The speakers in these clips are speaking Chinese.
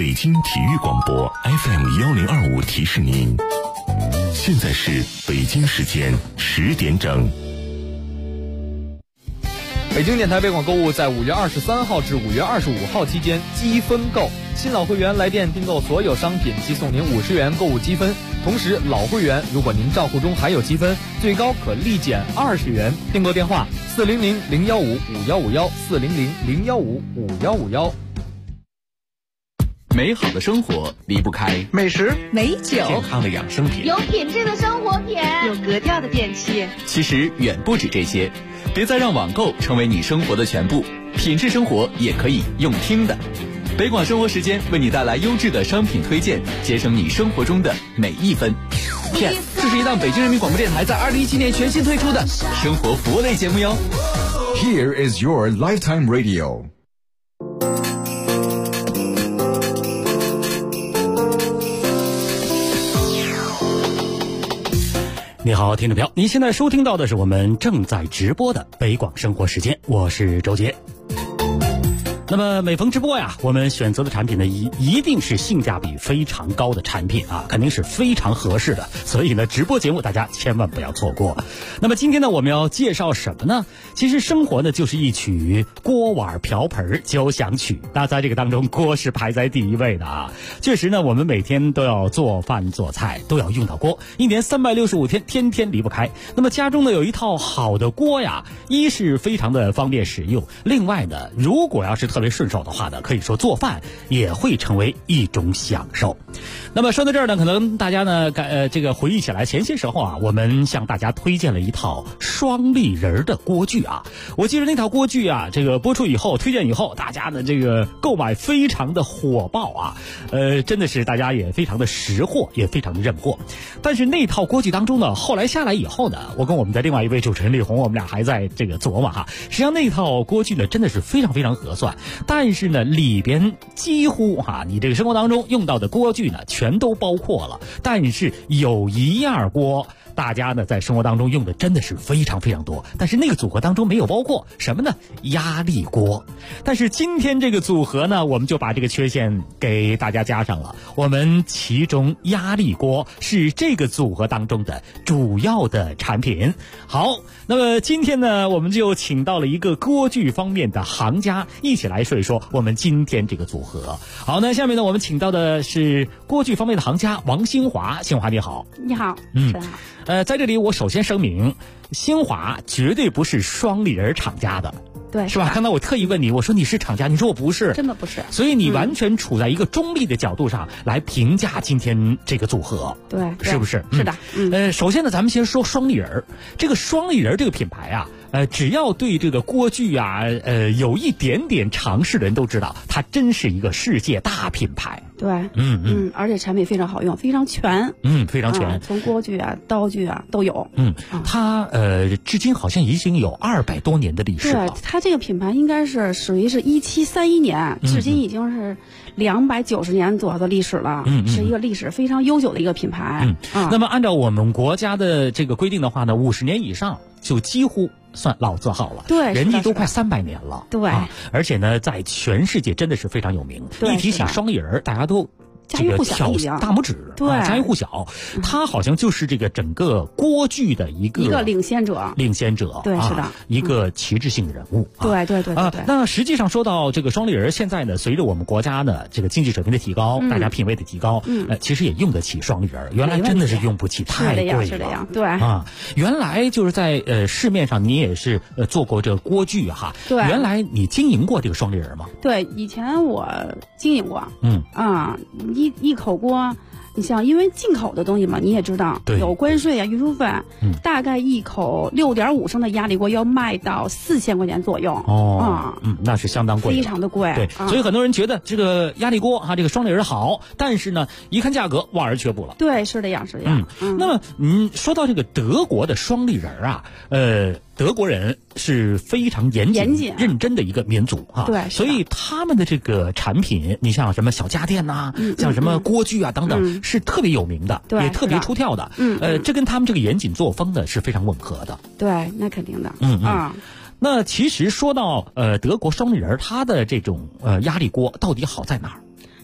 北京体育广播 FM1025提示您，现在是北京时间10点整。 北京电台北广购物在5月23号至5月25号期间积分购，新老会员来电订购所有商品即送您50元购物积分，同时老会员如果您账户中还有积分，最高可立减20元。订购电话400-015-5151，400-015-5151。 美好的生活离不开美食、 美酒、 健康的养生品， 有品质的生活品， 有格调的电器。 其实远不止这些，别再让网购成为你生活的全部，品质生活也可以用听的。北广生活时间为你带来优质的商品推荐，节省你生活中的每一分。 Yes， 这是一档北京人民广播电台在2017年全新推出的生活服务类节目哟。 Here is your lifetime radio。 你好，听众朋友，您现在收听到的是我们正在直播的北广生活时间，我是周杰。那么每逢直播呀，我们选择的产品呢，一定是性价比非常高的产品啊，肯定是非常合适的。所以呢，直播节目大家千万不要错过。那么今天呢，我们要介绍什么呢？其实生活呢，就是一曲锅碗瓢盆交响曲。那在这个当中，锅是排在第一位的啊。确实呢，我们每天都要做饭做菜，都要用到锅，一年365天，天天离不开。那么家中呢，有一套好的锅呀，一是非常的方便使用，另外呢，如果要是特别顺手的话呢，可以说做饭也会成为一种享受。那么说到这儿呢，可能大家呢这个回忆起来，前些时候啊，我们向大家推荐了一套双立人的锅具啊。我记得那套锅具啊，这个播出以后，推荐以后，大家的这个购买非常的火爆啊，真的是大家也非常的识货，也非常的认货。但是那套锅具当中呢，后来下来以后呢，我跟我们的另外一位主持人李红，我们俩还在这个琢磨哈。实际上那套锅具呢，真的是非常非常合算。但是呢，里边几乎你这个生活当中用到的锅具呢，全都包括了。但是有一样锅，大家呢在生活当中用的真的是非常非常多，但是那个组合当中没有包括什么呢？压力锅。但是今天这个组合呢，我们就把这个缺陷给大家加上了。我们其中压力锅是这个组合当中的主要的产品。好，那么今天呢，我们就请到了一个锅具方面的行家，一起来说一说我们今天这个组合。好，那下面呢，我们请到的是锅具方面的行家王新华。新华你好。 你好，是好。 在这里我首先声明，新华绝对不是双立人厂家的。 对， 是吧？刚才我特意问你，我说你是厂家，你说我不是， 真的不是。 所以你完全处在一个中立的角度上来评价今天这个组合， 对， 是不是？ 是的。 首先呢，咱们先说双立人。这个双立人这个品牌啊，只要对这个锅具啊，有一点点常识的人都知道，它真是一个世界大品牌。 对，而且产品非常好用，非常全， 非常全， 从锅具啊、刀具啊都有。 它至今好像已经有200多年的历史了。 对，它这个品牌应该是属于是1731年，至今已经是290年左右的历史了，是一个历史非常悠久的一个品牌。 那么按照我们国家的这个规定的话呢，50年以上就几乎算老字号了。 对， 人家都快300年了。 对， 而且呢，在全世界真的是非常有名。一提起双立人，大家都家喻户晓， 大拇指， 对， 家喻户晓。它好像就是这个整个锅具的一个领先者， 对， 是的， 一个旗帜性的人物。 对。 那实际上说到这个双立人，现在呢，随着我们国家呢这个经济水平的提高，大家品味的提高，其实也用得起双立人。原来真的是用不起，太贵了。 是的呀，对原来就是在市面上你也是做过这个锅具哈。 对。 原来你经营过这个双立人吗？ 对，以前我经营过。一口锅，你像因为进口的东西嘛，你也知道有关税啊、运输费，大概一口6.5升的压力锅要卖到4000块钱左右。 那是相当贵， 非常的贵。 对，所以很多人觉得这个压力锅这个双立人好，但是呢，一看价格望而却步了。 对，是的呀。 那么说到这个德国的双立人啊，德国人是非常严谨认真的一个民族啊， 对， 所以他们的这个产品，你像什么小家电呐，像什么锅具啊等等，是特别有名的，也特别出挑的。这跟他们这个严谨作风呢是非常吻合的。 对，那肯定的。 那其实说到德国双立人，它的这种压力锅到底好在哪儿？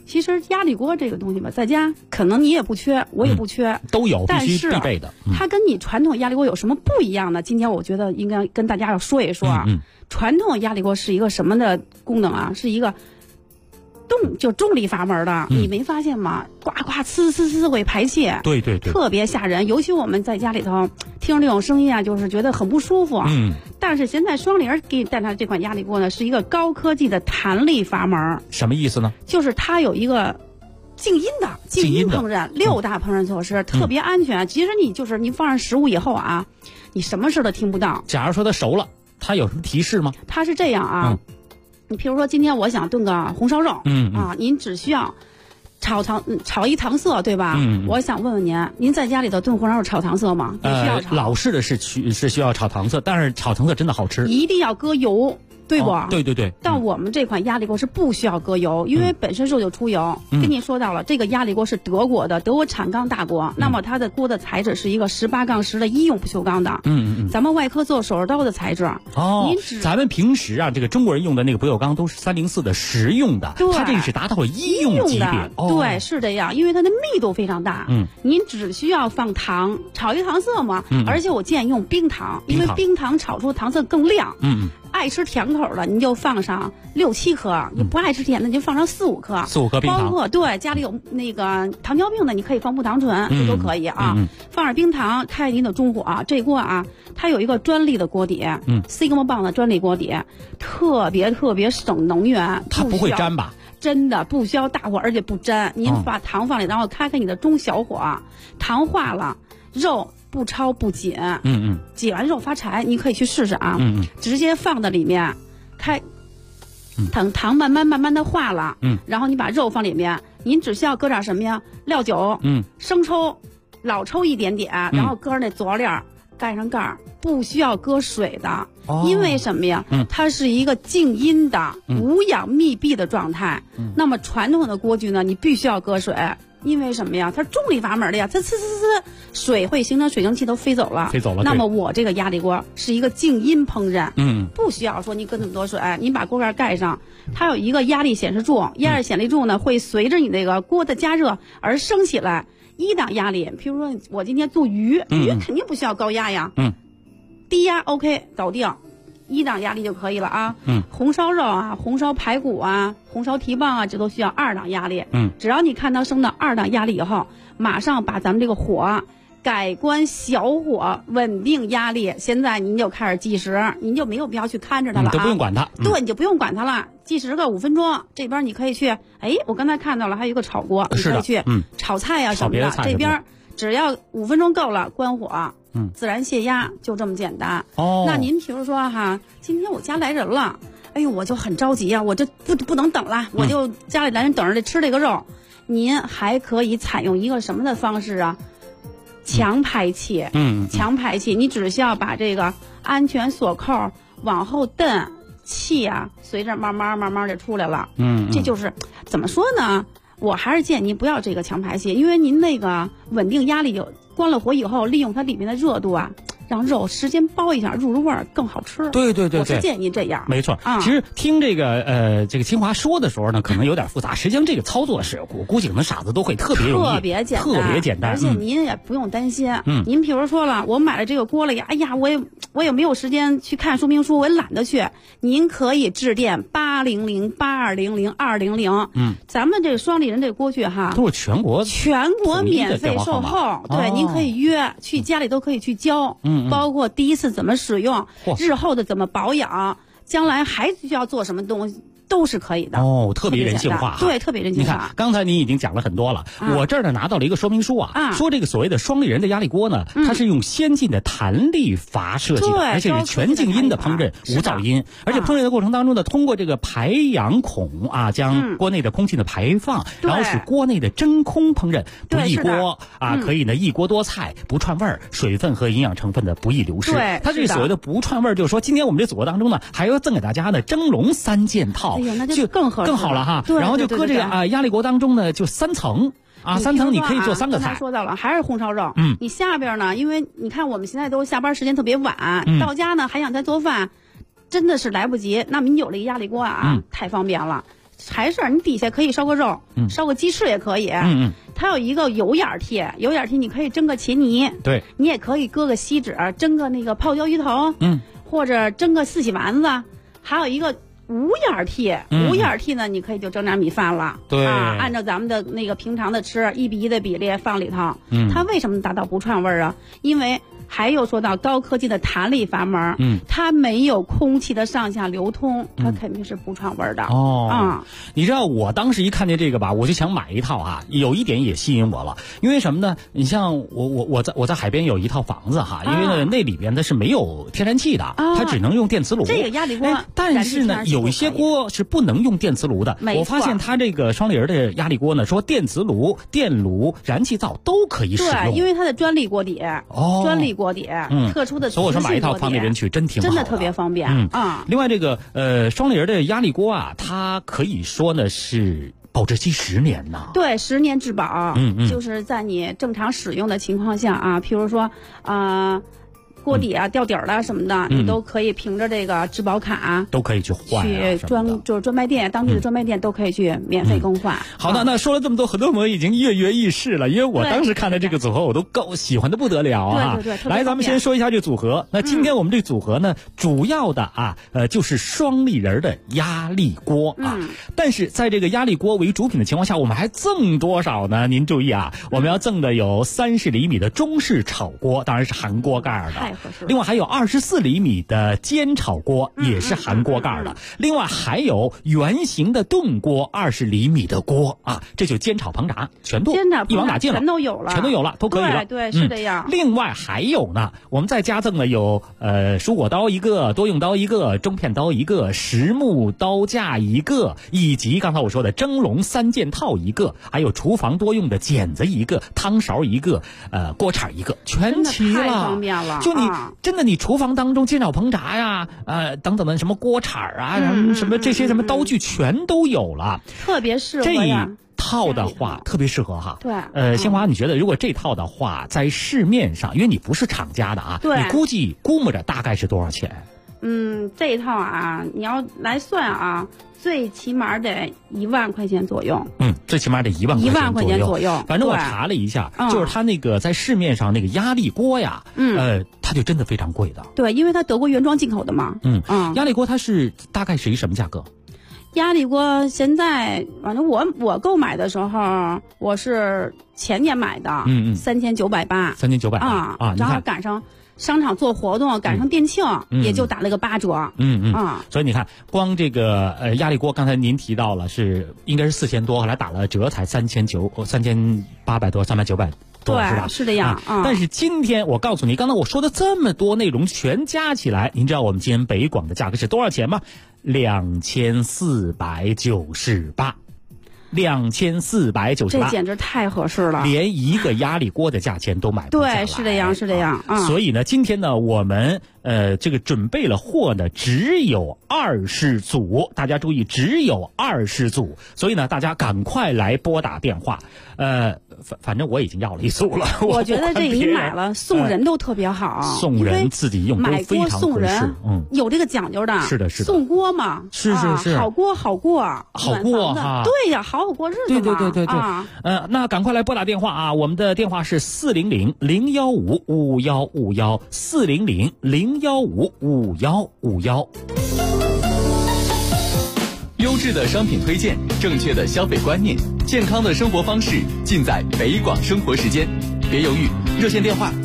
其实压力锅这个东西吧，在家可能你也不缺，我也不缺， 都有，必须必备的。 它跟你传统压力锅有什么不一样呢？今天我觉得应该跟大家要说一说啊。传统压力锅是一个什么的功能啊？是一个就重力阀门的，你没发现吗？呱呱呲呲呲会排气， 对， 特别吓人。尤其我们在家里头听这种声音啊，就是觉得很不舒服。但是现在双林给你带来这款压力锅呢，是一个高科技的弹力阀门。 什么意思呢？ 就是它有一个静音烹饪，6大烹饪措施，特别安全。其实你放上食物以后啊，你什么事都听不到。 假如说它熟了，它有什么提示吗？ 它是这样啊。你比如说，今天我想炖个红烧肉，您只需要炒一糖色，对吧？我想问问您在家里头炖红烧肉炒糖色吗？必须要炒。 老式的是需要炒糖色，但是炒糖色真的好吃。 一定要搁油。对不？ 对。 但我们这款压力锅是不需要搁油，因为本身肉就出油。跟你说到了，这个压力锅是德国产钢大锅，那么它的锅的材质是一个18-10的医用不锈钢的。咱们外科做手术刀的材质。 咱们平时啊，这个中国人用的那个不锈钢都是304的实用的，它这个是达到了医用级别。 对，是这样，因为它的密度非常大。您只需要放糖，炒一糖色嘛。而且我建议用冰糖，因为冰糖炒出糖色更亮。爱吃甜口的，你就放上6-7颗；你不爱吃甜的，你就放上4-5颗。 4-5颗冰糖。 包括家里有那个糖尿病的，你可以放木糖醇，这都可以啊。放上冰糖，开您的中火。这锅啊，它有一个专利的锅底，Sigma 棒的专利锅底，特别省能源。 它不会粘吧？ 真的不需要大火，而且不粘。您把糖放里，然后开你的中小火，糖化了，肉不焯不紧，挤完肉发柴，你可以去试试啊。直接放在里面，等糖慢慢的化了，然后你把肉放里面，您只需要搁点什么呀？料酒，生抽，老抽一点点，然后搁那佐料，盖上盖儿，不需要搁水的。因为什么呀？它是一个静音的、无氧密闭的状态。那么传统的锅具呢，你必须要搁水。因为什么呀？它是重力阀门的呀，它水会形成水蒸气都飞走了。那么我这个压力锅是一个静音烹饪，不需要说你搁那么多水，你把锅盖盖上，它有一个压力显示柱，压力显示柱呢会随着你那个锅的加热而升起来。1档压力，譬如说我今天做鱼肯定不需要高压呀，低压 OK 搞定。1档压力就可以了啊。红烧肉啊，红烧排骨啊，红烧蹄膀啊，这都需要2档压力。只要你看到升到2档压力以后，马上把咱们这个火改关小火，稳定压力。现在您就开始计时，您就没有必要去看着它了啊， 你就不用管它。 对，你就不用管它了，计时个5分钟。这边你可以去，我刚才看到了，还有一个炒锅，你可以去炒菜啊什么的。这边只要5分钟够了，关火。自然泄压，就这么简单。那您比如说哈，今天我家来人了，我就很着急啊，我这不能等了，我就家里来人等着吃这个肉。您还可以采用一个什么的方式啊？强排气。强排气，你只需要把这个安全锁扣往后蹬，气啊，随着慢慢就出来了。这就是怎么说呢？我还是建议您不要这个强排气，因为您那个稳定压力有。关了火以后，利用它里面的热度啊，让肉时间包一下，入味儿更好吃。对，我是建议您这样。 没错。其实听这个清华说的时候呢，可能有点复杂。实际上这个操作是，我估计可能傻子都会特别容易，特别简单。 而且您也不用担心。您比如说了，我买了这个锅了呀，我也没有时间去看说明书，我也懒得去。您可以致电800-8200-200。咱们这个双立人这个锅具哈， 都是全国免费售后。对，您可以约去家里都可以去教。包括第一次怎么使用，日后的怎么保养，将来还需要做什么东西，都是可以的。 特别人性化。 对，特别人性化。 你看，刚才您已经讲了很多了，我这儿呢拿到了一个说明书说这个所谓的双立人的压力锅呢，它是用先进的弹力阀设计的，而且是全静音的烹饪，无噪音。而且烹饪的过程当中呢，通过这个排氧孔将锅内的空气的排放，然后使锅内的真空烹饪，不易锅可以呢一锅多菜，不串味儿，水分和营养成分的不易流失。它这所谓的不串味儿，就是说今天我们这组合当中呢，还要赠给大家呢蒸笼3件套。 那就更好了哈。然后就搁这个压力锅当中呢，就3层3层你可以做3个菜。 刚才说到了，还是红烧肉。你下边呢，因为你看我们现在都下班时间特别晚，到家呢还想再做饭，真的是来不及。那么你有了一个压力锅太方便了。 还是你底下可以烧个肉，烧个鸡翅也可以。它有一个油眼屉，油眼屉你可以蒸个茄泥， 对， 你也可以搁个锡纸，蒸个那个泡椒鱼头，或者蒸个四喜丸子，还有一个无眼屉，无眼屉呢，你可以就蒸点米饭了。 对啊，按照咱们的那个平常的吃1比1的比例放里头。它为什么达到不串味儿啊？因为还有说到高科技的弹力阀门，它没有空气的上下流通，它肯定是不串味儿的。 你知道我当时一看见这个吧，我就想买一套啊。有一点也吸引我了，因为什么呢？你像我在海边有一套房子哈，因为呢那里边它是没有天然气的，它只能用电磁炉。 这个压力锅， 但是呢有一些锅是不能用电磁炉的。我发现它这个双林的压力锅呢，说电磁炉、电炉、燃气灶都可以使用。 对，因为它的专利锅底，专利锅底，特殊的磁性锅底， 所以我说买一套方便人去真挺好的， 真的特别方便。 另外这个双林的压力锅啊，它可以说呢是保质期10年呢。 对，10年质保。就是在你正常使用的情况下啊，譬如说锅底啊掉底儿了什么的，你都可以凭着这个质保卡都可以去换， 去专卖店，当地的专卖店都可以去免费更换。 好的，那说了这么多，很多朋友已经跃跃欲试了，因为我当时看的这个组合我都够喜欢的不得了啊。 对， 来，咱们先说一下这个组合。那今天我们这个组合呢，主要的就是双立人的压力锅啊。但是在这个压力锅为主品的情况下，我们还赠多少呢？您注意啊，我们要赠的有30厘米的中式炒锅，当然是含锅盖的。另外还有24厘米的煎炒锅，也是含锅盖的。另外还有圆形的炖锅20厘米的锅啊，这就煎炒烹炸全都一网打尽了， 全都有了， 都可以了。 对，是这样。 另外还有呢，我们再加赠了有蔬果刀一个，多用刀一个，中片刀一个，实木刀架一个，以及刚才我说的蒸笼3件套一个，还有厨房多用的剪子一个，汤勺一个，锅铲一个，全齐了， 太方便了。 就真的你厨房当中煎炒烹炸呀，等等的什么锅铲啊，什么这些什么刀具全都有了， 特别适合呀。 这套的话特别适合哈。 对。 新华，你觉得如果这套的话，在市面上，因为你不是厂家的啊， 对， 你估摸着大概是多少钱？ 这一套啊，你要来算啊，最起码得1万块钱左右。 最起码得1万块钱左右。反正我查了一下，就是它那个在市面上那个压力锅呀，它就真的非常贵的。 对，因为它德国原装进口的嘛。 压力锅它是大概是一什么价格？ 压力锅现在反正我购买的时候，我是前年买的，3980 啊， 然后赶上商场做活动，赶上店庆，也就打了个8折。 所以你看，光这个压力锅，刚才您提到了应该是4000多，后来打了折才3800多，300-900多，是吧？ 是这样。 但是今天我告诉你，刚才我说的这么多内容全加起来，您知道我们今天北广的价格是多少钱吗？2498。2498， 这简直太合适了， 连一个压力锅的价钱都买不下来。 对，是这样。 所以呢，今天呢，我们这个准备了货呢，只有20组，大家注意，只有20组。所以呢，大家赶快来拨打电话。反正我已经要了1组了。 我觉得这你买了送人都特别好， 送人自己用都非常合适。买锅送人， 有这个讲究的。 是的。 送锅嘛， 是。 好锅哈。 对呀，好过日子嘛。 对。那赶快来拨打电话啊！我们的电话是400-015-5151，400-015-5151。 优质的商品推荐，正确的消费观念，健康的生活方式，尽在北广生活时间。别犹豫，热线电话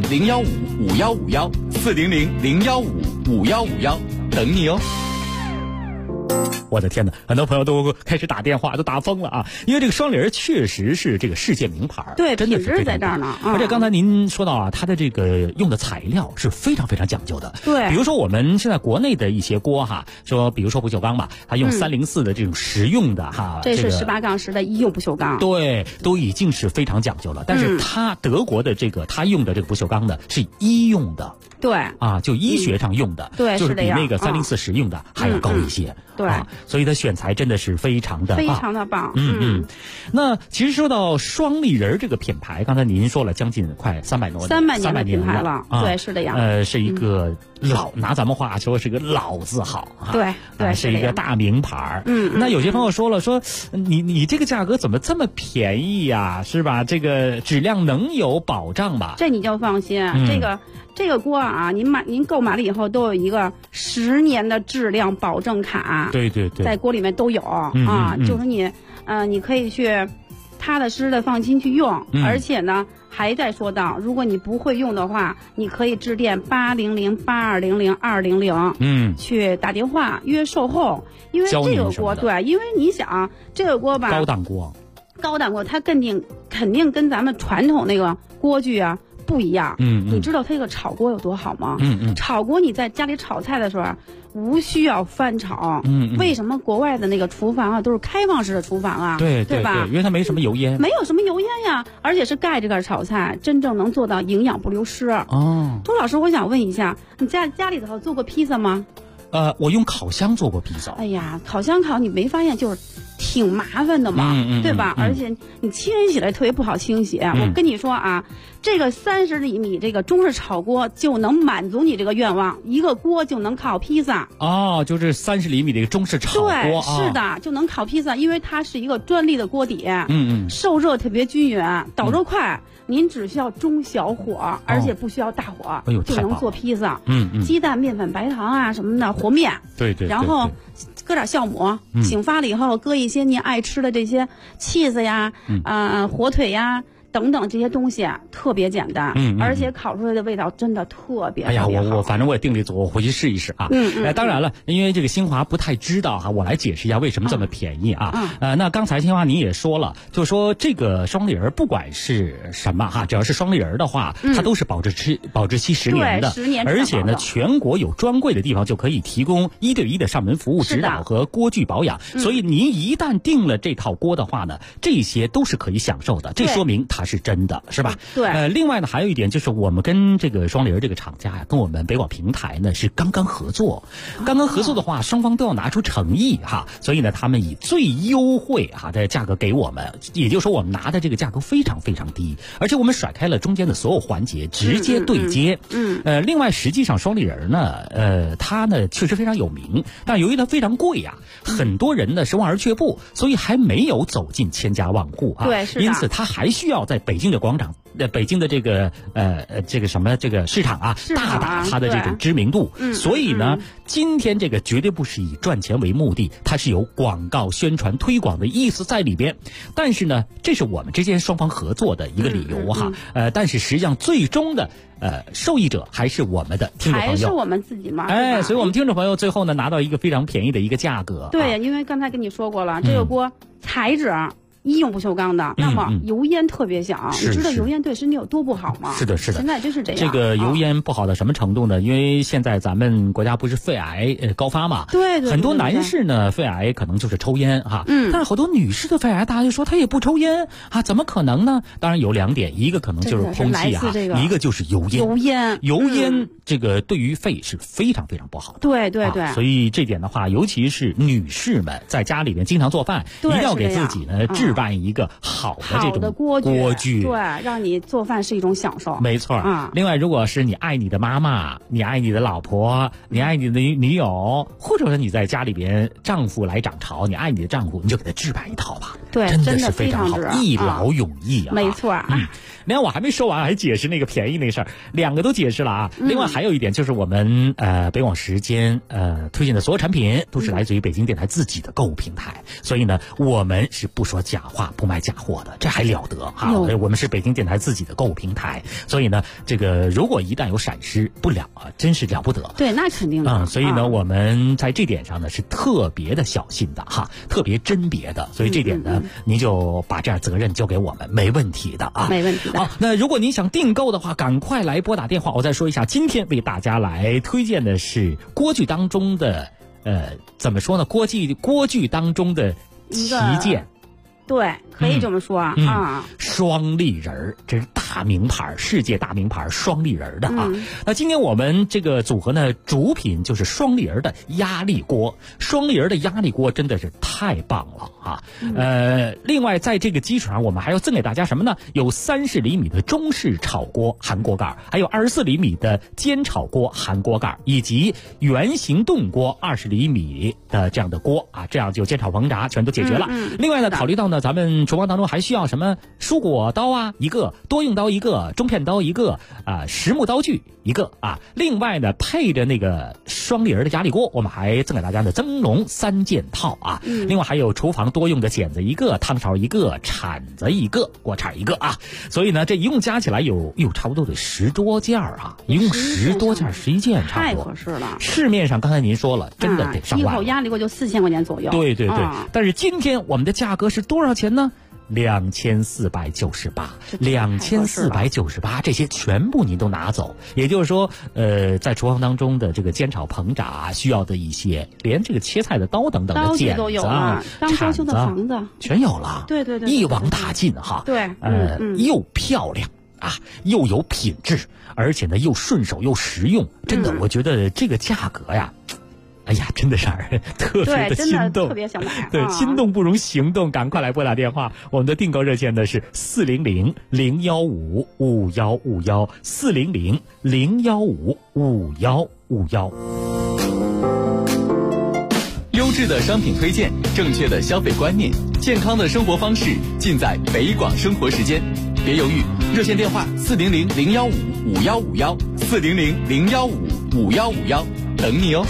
400-015-5151，400-015-5151，等你哦。 我的天哪，很多朋友都开始打电话，都打疯了啊！因为这个双林确实是这个世界名牌， 对， 真的是在这儿呢。 而且刚才您说到啊，它的这个用的材料是非常非常讲究的。 对， 比如说我们现在国内的一些锅哈，比如说不锈钢吧，它用304的这种实用的哈， 这是18杠10的医用不锈钢， 对，都已经是非常讲究了。但是它德国的这个它用的这个不锈钢呢是医用的。 对啊，就医学上用的， 对， 就是比那个304实用的还要高一些。 对， 所以它选材真的是非常的棒。 那其实说到双立人这个品牌，刚才您说了将近快300年的品牌了，对，是的呀。 是一个拿咱们话说是个老字号， 对， 是一个大名牌。那有些朋友说了，说你这个价格怎么这么便宜呀？是吧？这个质量能有保障吧？ 这你就放心，这个锅啊，您购买了以后都有一个10年的质量保证卡。 对， 在锅里面都有就是你可以去踏踏实实的放心去用，而且呢还在说到，如果你不会用的话，你可以致电800-8200-200，去打电话约售后。因为这个锅，对，因为你想这个锅吧， 高档锅， 它肯定跟咱们传统那个锅具啊不一样。你知道它这个炒锅有多好吗？炒锅你在家里炒菜的时候无需要翻炒。为什么国外的那个厨房啊都是开放式的厨房啊？对吧？ 因为它没什么油烟， 没有什么油烟呀，而且是盖着个炒菜，真正能做到营养不流失。杜老师，我想问一下，你家里头做过披萨吗？ 我用烤箱做过披萨。 哎呀，烤箱烤你没发现就是挺麻烦的嘛，对吧？而且你清洗起来特别不好清洗。我跟你说啊，这个30厘米这个中式炒锅就能满足你这个愿望，一个锅就能烤披萨。 就是30厘米的一个中式炒锅。 对，是的，就能烤披萨，因为它是一个专利的锅底，受热特别均匀，导热快。您只需要中小火，而且不需要大火，就能做披萨。鸡蛋、面粉、白糖啊什么的和面。 对， 然后搁点酵母，醒发了以后搁一些您爱吃的这些cheese呀、火腿呀等等这些东西啊，特别简单，而且烤出来的味道真的特别好。哎呀， 我反正我也定力足，我回去试一试啊。当然了，因为这个新华不太知道哈，我来解释一下为什么这么便宜啊。那刚才新华你也说了，就说这个双立人不管是什么哈，只要是双立人的话，它都是保质期10年的，而且呢，全国有专柜的地方就可以提供1对1的上门服务指导和锅具保养。所以您一旦订了这套锅的话呢，这些都是可以享受的。这说明它是真的，是吧？ 对。 另外呢，还有一点就是我们跟这个双立人这个厂家呀，跟我们北广平台呢是刚刚合作。刚刚合作的话，双方都要拿出诚意哈，所以呢，他们以最优惠的价格给我们，也就是说我们拿的这个价格非常非常低，而且我们甩开了中间的所有环节，直接对接。另外实际上双立人呢，它呢确实非常有名，但由于它非常贵呀，很多人呢是望而却步，所以还没有走进千家万户啊。 对，是的。 因此它还需要在北京的广场，北京的这个这个市场啊，大打它的这种知名度。所以呢，今天这个绝对不是以赚钱为目的，它是有广告宣传推广的意思在里边。但是呢，这是我们之间双方合作的一个理由哈。但是实际上最终的受益者还是我们的听众朋友， 还是我们自己嘛。 所以我们听众朋友最后呢拿到一个非常便宜的一个价格。 对，因为刚才跟你说过了，这个锅材质医用不锈钢的，那么油烟特别小。你知道油烟对身体有多不好吗？ 是的。 现在真是这样。 这个油烟不好到什么程度呢？因为现在咱们国家不是肺癌高发嘛？ 对。 很多男士呢，肺癌可能就是抽烟哈。但是好多女士的肺癌，大家就说她也不抽烟啊，怎么可能呢？当然有2点，一个可能就是空气啊，一个就是油烟。油烟这个对于肺是非常非常不好的。 对。 所以这点的话，尤其是女士们在家里面经常做饭，一定要给自己呢置办一个好的这种锅具， 对，让你做饭是一种享受。 没错。另外，如果是你爱你的妈妈，你爱你的老婆，你爱你的女友，或者说你在家里边丈夫来涨潮，你爱你的丈夫，你就给他置办一套吧。 对， 真的是非常好，一劳永逸啊。 没错。 另外我还没说完，还解释那个便宜那个事儿，2个都解释了啊。另外还有一点就是我们北广时间推荐的所有产品都是来自于北京电台自己的购物平台，所以呢，我们是不说假话，不卖假货的，这还了得哈！我们是北京电台自己的购物平台，所以呢，这个如果一旦有闪失，不了啊，真是了不得。 对，那肯定的。 所以呢，我们在这点上呢是特别的小心的哈，特别甄别的，所以这点呢，您就把这样责任交给我们，没问题的啊， 没问题的。 好，那如果您想订购的话，赶快来拨打电话。我再说一下，今天为大家来推荐的是锅具当中的怎么说呢？锅具当中的旗舰。 对，可以这么说啊。 双立人，这是大大名牌，世界大名牌双立人的啊。那今天我们这个组合呢，主品就是双立人的压力锅。双立人的压力锅真的是太棒了啊！另外在这个基础上，我们还要赠给大家什么呢？有30厘米的中式炒锅含锅盖，还有24厘米的煎炒锅含锅盖，以及圆形炖锅20厘米的这样的锅啊，这样就煎炒烹炸全都解决了。另外呢，考虑到呢，咱们厨房当中还需要什么蔬果刀啊一个，多用刀一个，中片刀一个啊，实木刀具一个啊。另外呢，配着那个双立人的压力锅，我们还赠给大家的蒸笼3件套啊。另外还有厨房多用的剪子一个，汤勺一个，铲子一个，锅铲一个啊。所以呢，这一共加起来有差不多得10多件啊，一共10多件，11件差不多。 太合适了。 市面上刚才您说了，真的得上万。 一口压力锅就4000块钱左右。 对对对，但是今天我们的价格是多少钱呢？2498，2498，这些全部您都拿走。也就是说，在厨房当中的这个煎炒烹炸需要的一些，连这个切菜的刀等等的剪子啊、铲子全有了。 对对对， 一网打尽哈。 对， 又漂亮啊，又有品质，而且呢又顺手又实用。真的，我觉得这个价格呀。哎呀，真的是特别的心动， 特别想买。 对，心动不容行动，赶快来拨打电话。我们的订购热线呢是400-015-5151，400-015-5151。 优质的商品推荐，正确的消费观念，健康的生活方式，尽在北广生活时间。别犹豫，热线电话400-015-5151，400-015-5151，等你哦。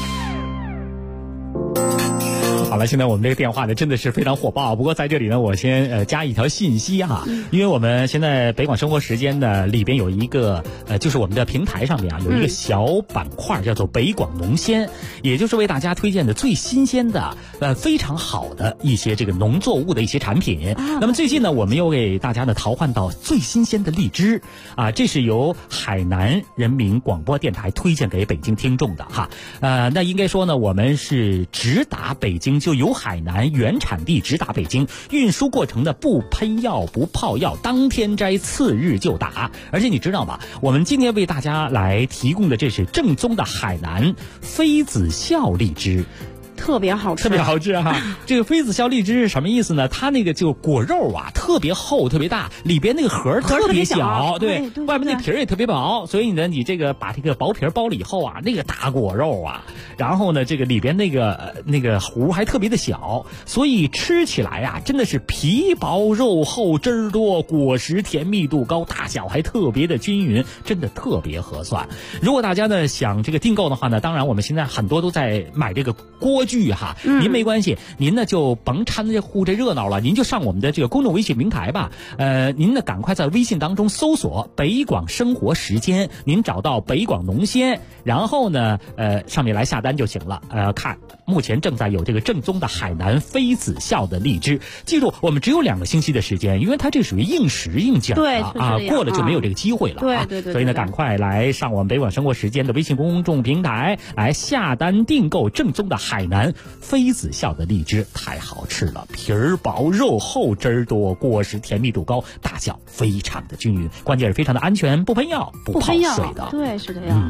好了，现在我们这个电话呢真的是非常火爆。不过在这里呢，我先加一条信息哈，因为我们现在北广生活时间呢里边有一个就是我们的平台上面啊有一个小板块叫做北广农鲜，也就是为大家推荐的最新鲜的非常好的一些这个农作物的一些产品。那么最近呢，我们又给大家呢淘换到最新鲜的荔枝啊，这是由海南人民广播电台推荐给北京听众的哈。那应该说呢，我们是直达北京。就由海南原产地直达北京，运输过程的不喷药不泡药，当天摘次日就打。而且你知道吗？我们今天为大家来提供的这是正宗的海南妃子笑荔枝。 特别好吃， 特别好吃哈！这个妃子笑荔枝是什么意思呢？它那个就果肉啊，特别厚，特别大，里边那个核特别小，对，外面那皮儿也特别薄，所以呢，你这个把这个薄皮包了以后啊，那个大果肉啊，然后呢，这个里边那个核还特别的小，所以吃起来啊，真的是皮薄肉厚，汁儿多，果实甜密度高，大小还特别的均匀，真的特别合算。如果大家呢想这个订购的话呢，当然我们现在很多都在买这个锅具哈，您没关系，您呢就甭掺和这热闹了，您就上我们的这个公众微信平台吧。您呢赶快在微信当中搜索北广生活时间，您找到北广农鲜，然后呢上面来下单就行了。看目前正在有这个正宗的海南妃子笑的荔枝，记住我们只有2个星期的时间，因为它这属于应时应景啊，过了就没有这个机会了啊。 对， 所以呢赶快来上我们北广生活时间的微信公众平台来下单订购正宗的海南妃子笑的荔枝，太好吃了，皮儿薄肉厚，汁儿多，果实甜密度高，大小非常的均匀，关键是非常的安全，不喷药不泡水的。 对，是这样。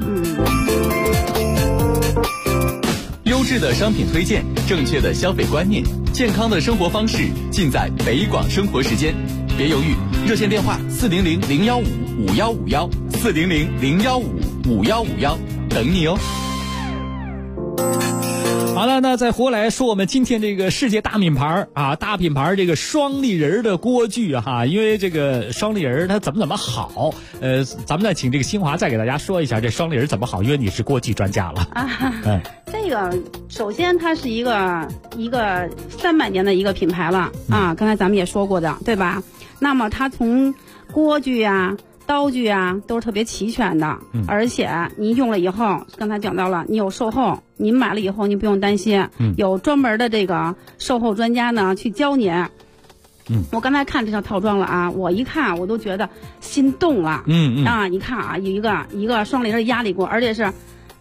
优质的商品推荐，正确的消费观念，健康的生活方式，尽在北广生活时间。别犹豫，热线电话400-015-5151，400-015-5151，等你哦。 好了，那再回来说我们今天这个世界大品牌啊，大品牌这个双立人的锅具哈，因为这个双立人它怎么好，咱们再请这个新华再给大家说一下这双立人怎么好，因为你是锅具专家了啊。 这个首先它是一个300年的一个品牌了啊，刚才咱们也说过的，对吧？那么它从锅具啊、刀具啊都是特别齐全的，而且您用了以后，刚才讲到了，你有售后，您买了以后您不用担心，有专门的这个售后专家呢去教您。我刚才看这套套装了啊，我一看我都觉得心动了。你看啊，有一个双立人压力锅，而且是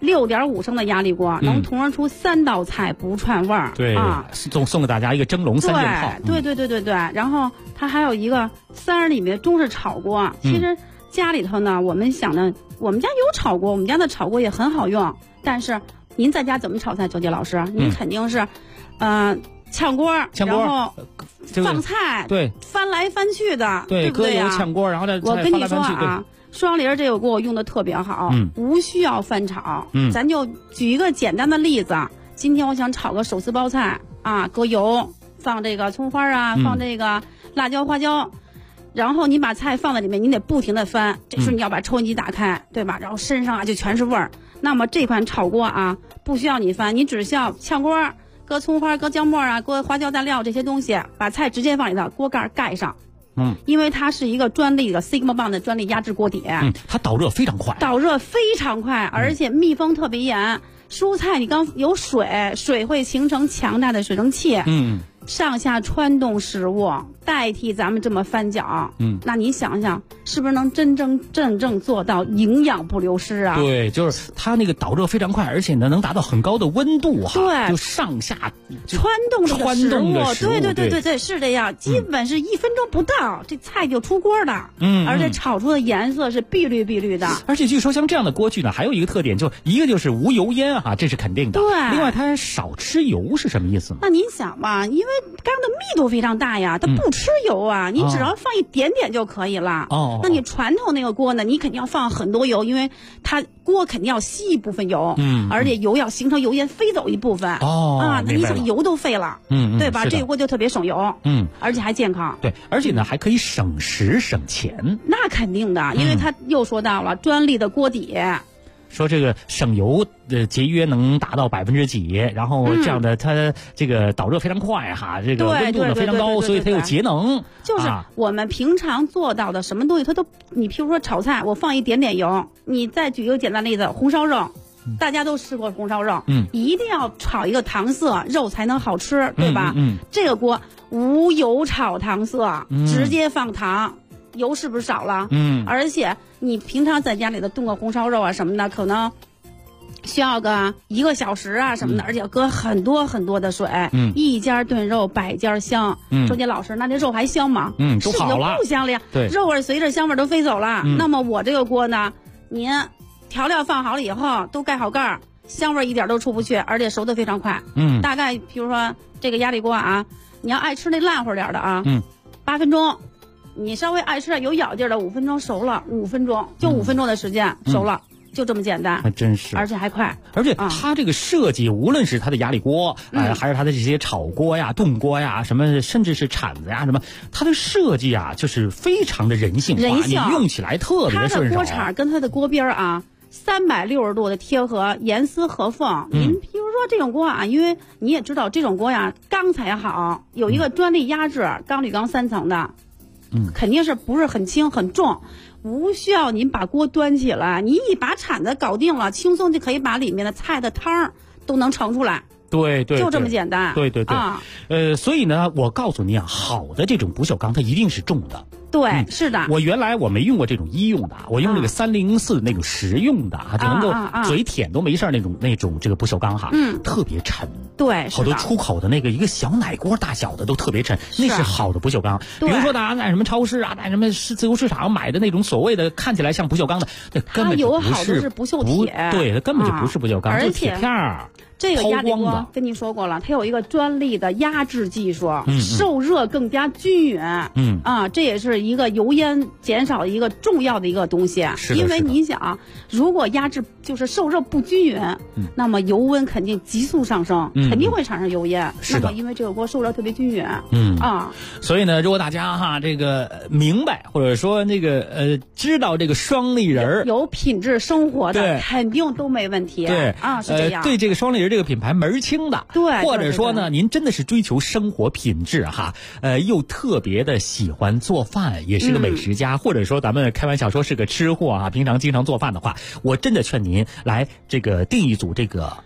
6.5升的压力锅，能同时出3道菜不串味儿。 对啊，送给大家一个蒸笼3件套。 对。然后它还有一个30厘米的中式炒锅。其实家里头呢，我们想着我们家有炒锅，我们家的炒锅也很好用。但是您在家怎么炒菜，周杰老师？您肯定是，炝锅，然后放菜， 对， 翻来翻去的，对不对呀？ 炝锅，然后再我跟你说啊，双林这个锅我用的特别好，无需要翻炒。咱就举一个简单的例子，今天我想炒个手撕包菜啊，搁油，放这个葱花啊，放这个辣椒、花椒，然后你把菜放在里面，你得不停的翻，这时候你要把抽烟机打开，对吧？然后身上啊就全是味儿。那么这款炒锅啊，不需要你翻，你只需要炝锅。搁葱花、搁姜末啊，搁花椒、大料这些东西，把菜直接放里头，锅盖盖上。因为它是一个专利的 Sigma 棒的专利压制锅底。 它导热非常快， 而且密封特别严。蔬菜你刚有水会形成强大的水蒸气。上下穿动食物，代替咱们这么翻搅。那你想想，是不是能真正做到营养不流失啊？ 对，就是它那个导热非常快，而且呢能达到很高的温度哈。 对， 就上下穿动这个食物。 对， 是这样，基本是1分钟不到，这菜就出锅的。而且炒出的颜色是碧绿的。 而且据说像这样的锅具呢，还有一个特点，就一个就是无油烟哈，这是肯定的。 对， 另外它少吃油是什么意思呢？ 那您想吧，因为缸的密度非常大呀，它不吃油啊，你只要放一点点就可以了。那你传统那个锅呢，你肯定要放很多油，因为它锅肯定要吸一部分油，而且油要形成油烟飞走一部分。那你想油都废了，对吧？这个锅就特别省油，而且还健康。 对，而且呢还可以省时省钱。 那肯定的，因为它又说到了专利的锅底。 说这个省油的节约能达到几%，然后这样的它这个导热非常快哈，这个温度呢非常高，所以它有节能。 就是我们平常做到的什么东西，它都你譬如说炒菜，我放一点点油，你再举一个简单例子，红烧肉。大家都吃过红烧肉，一定要炒一个糖色，肉才能好吃，对吧？这个锅无油炒糖色，直接放糖。油是不是少了？而且你平常在家里头炖个红烧肉啊什么的，可能需要个1个小时啊什么的，而且要搁很多的水。一家炖肉百家香。周杰老师，那这肉还香吗？ 都好了， 不香了呀。 对， 肉味随着香味都飞走了。那么我这个锅呢，您调料放好了以后，都盖好盖儿，香味一点都出不去，而且熟得非常快。大概比如说这个压力锅啊，你要爱吃那烂乎点的啊，8分钟。你稍微爱吃点有咬劲的，5分钟熟了，5分钟就5分钟的时间熟了，就这么简单， 还真是， 而且还快。 而且它这个设计，无论是它的压力锅，还是它的这些炒锅呀、炖锅呀，什么甚至是铲子呀，什么，它的设计啊，就是非常的人性化，你用起来特别顺手。 它的锅铲跟它的锅边啊，360度的贴合，严丝合缝。您比如说这种锅啊，因为你也知道这种锅呀，钢材好，有一个专利压制，钢铝钢3层的。肯定是不是很轻很重，无需要您把锅端起来，你一把铲子搞定了，轻松就可以把里面的菜的汤都能盛出来。 对， 就这么简单。 对啊，所以呢，我告诉你啊，好的这种不锈钢它一定是重的。 对，是的。 我原来我没用过这种医用的，我用这个304那种实用的就能够嘴舔都没事那种这个不锈钢哈，特别沉。 对， 好多出口的那个一个小奶锅大小的都特别沉，那是好的不锈钢。比如说大家在什么超市啊，在什么自由市场买的那种所谓的看起来像不锈钢的，那根本就不是， 它有好多是不锈铁， 对，它根本就不是不锈钢， 而且铁片儿。 这个压力锅跟你说过了，它有一个专利的压制技术，受热更加均匀。这也是一个油烟减少的一个重要的一个东西。因为你想，如果压制就是受热不均匀，那么油温肯定急速上升，肯定会产生油烟。 是的， 那么因为这个锅受热特别均匀。 所以呢，如果大家哈这个明白或者说那个知道这个双立人有品质生活的，肯定都没问题。 对是这样。 对这个双立人这个品牌门儿清的， 对， 或者说呢，您真的是追求生活品质哈，又特别的喜欢做饭，也是个美食家，或者说咱们开玩笑说是个吃货啊，平常经常做饭的话，我真的劝您来这个订一组这个